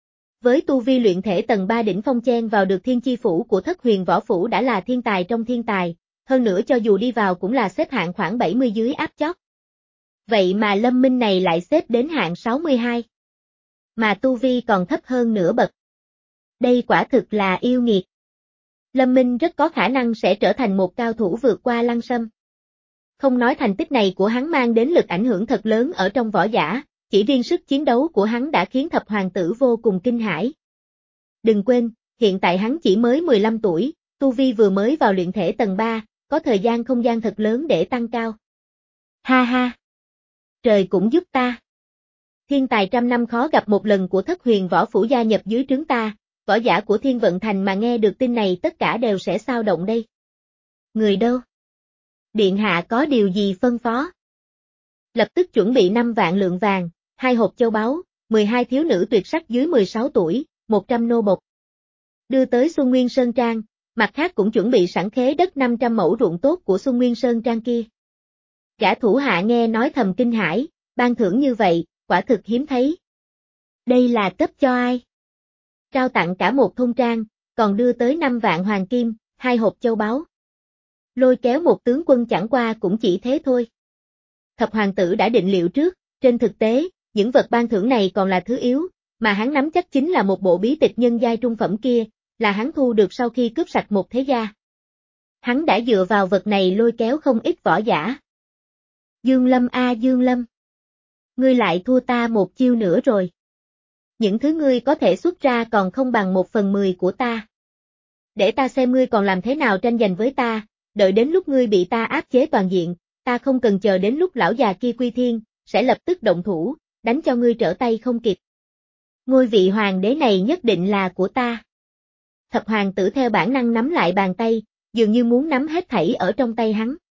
Với tu vi luyện thể tầng ba đỉnh phong chen vào được thiên chi phủ của Thất Huyền Võ Phủ đã là thiên tài trong thiên tài, hơn nữa cho dù đi vào cũng là xếp hạng khoảng bảy mươi dưới áp chót. Vậy mà Lâm Minh này lại xếp đến hạng sáu mươi hai. Mà tu vi còn thấp hơn nửa bậc. Đây quả thực là yêu nghiệt. Lâm Minh rất có khả năng sẽ trở thành một cao thủ vượt qua Lăng Sâm. Không nói thành tích này của hắn mang đến lực ảnh hưởng thật lớn ở trong võ giả, chỉ riêng sức chiến đấu của hắn đã khiến thập hoàng tử vô cùng kinh hãi. Đừng quên, hiện tại hắn chỉ mới mười lăm tuổi, tu vi vừa mới vào luyện thể tầng ba, có thời gian không gian thật lớn để tăng cao. Ha ha! Trời cũng giúp ta! Thiên tài trăm năm khó gặp một lần của Thất Huyền Võ Phủ gia nhập dưới trướng ta, võ giả của Thiên Vận Thành mà nghe được tin này tất cả đều sẽ xao động đây. Người đâu? Điện hạ có điều gì phân phó? Lập tức chuẩn bị năm vạn lượng vàng, hai hộp châu báu, mười hai thiếu nữ tuyệt sắc dưới mười sáu tuổi, một trăm nô bộc. Đưa tới Xuân Nguyên Sơn Trang, mặt khác cũng chuẩn bị sẵn khế đất năm trăm mẫu ruộng tốt của Xuân Nguyên Sơn Trang kia. Gã thủ hạ nghe nói thầm kinh hãi, ban thưởng như vậy, quả thực hiếm thấy. Đây là cấp cho ai? Trao tặng cả một thôn trang, còn đưa tới năm vạn hoàng kim, hai hộp châu báu. Lôi kéo một tướng quân chẳng qua cũng chỉ thế thôi. Thập hoàng tử đã định liệu trước, trên thực tế, những vật ban thưởng này còn là thứ yếu, mà hắn nắm chắc chính là một bộ bí tịch nhân giai trung phẩm kia, là hắn thu được sau khi cướp sạch một thế gia. Hắn đã dựa vào vật này lôi kéo không ít võ giả. Dương Lâm a Dương Lâm. Ngươi lại thua ta một chiêu nữa rồi. Những thứ ngươi có thể xuất ra còn không bằng một phần mười của ta. Để ta xem ngươi còn làm thế nào tranh giành với ta, đợi đến lúc ngươi bị ta áp chế toàn diện, ta không cần chờ đến lúc lão già kia quy thiên, sẽ lập tức động thủ, đánh cho ngươi trở tay không kịp. Ngôi vị hoàng đế này nhất định là của ta. Thập hoàng tử theo bản năng nắm lại bàn tay, dường như muốn nắm hết thảy ở trong tay hắn.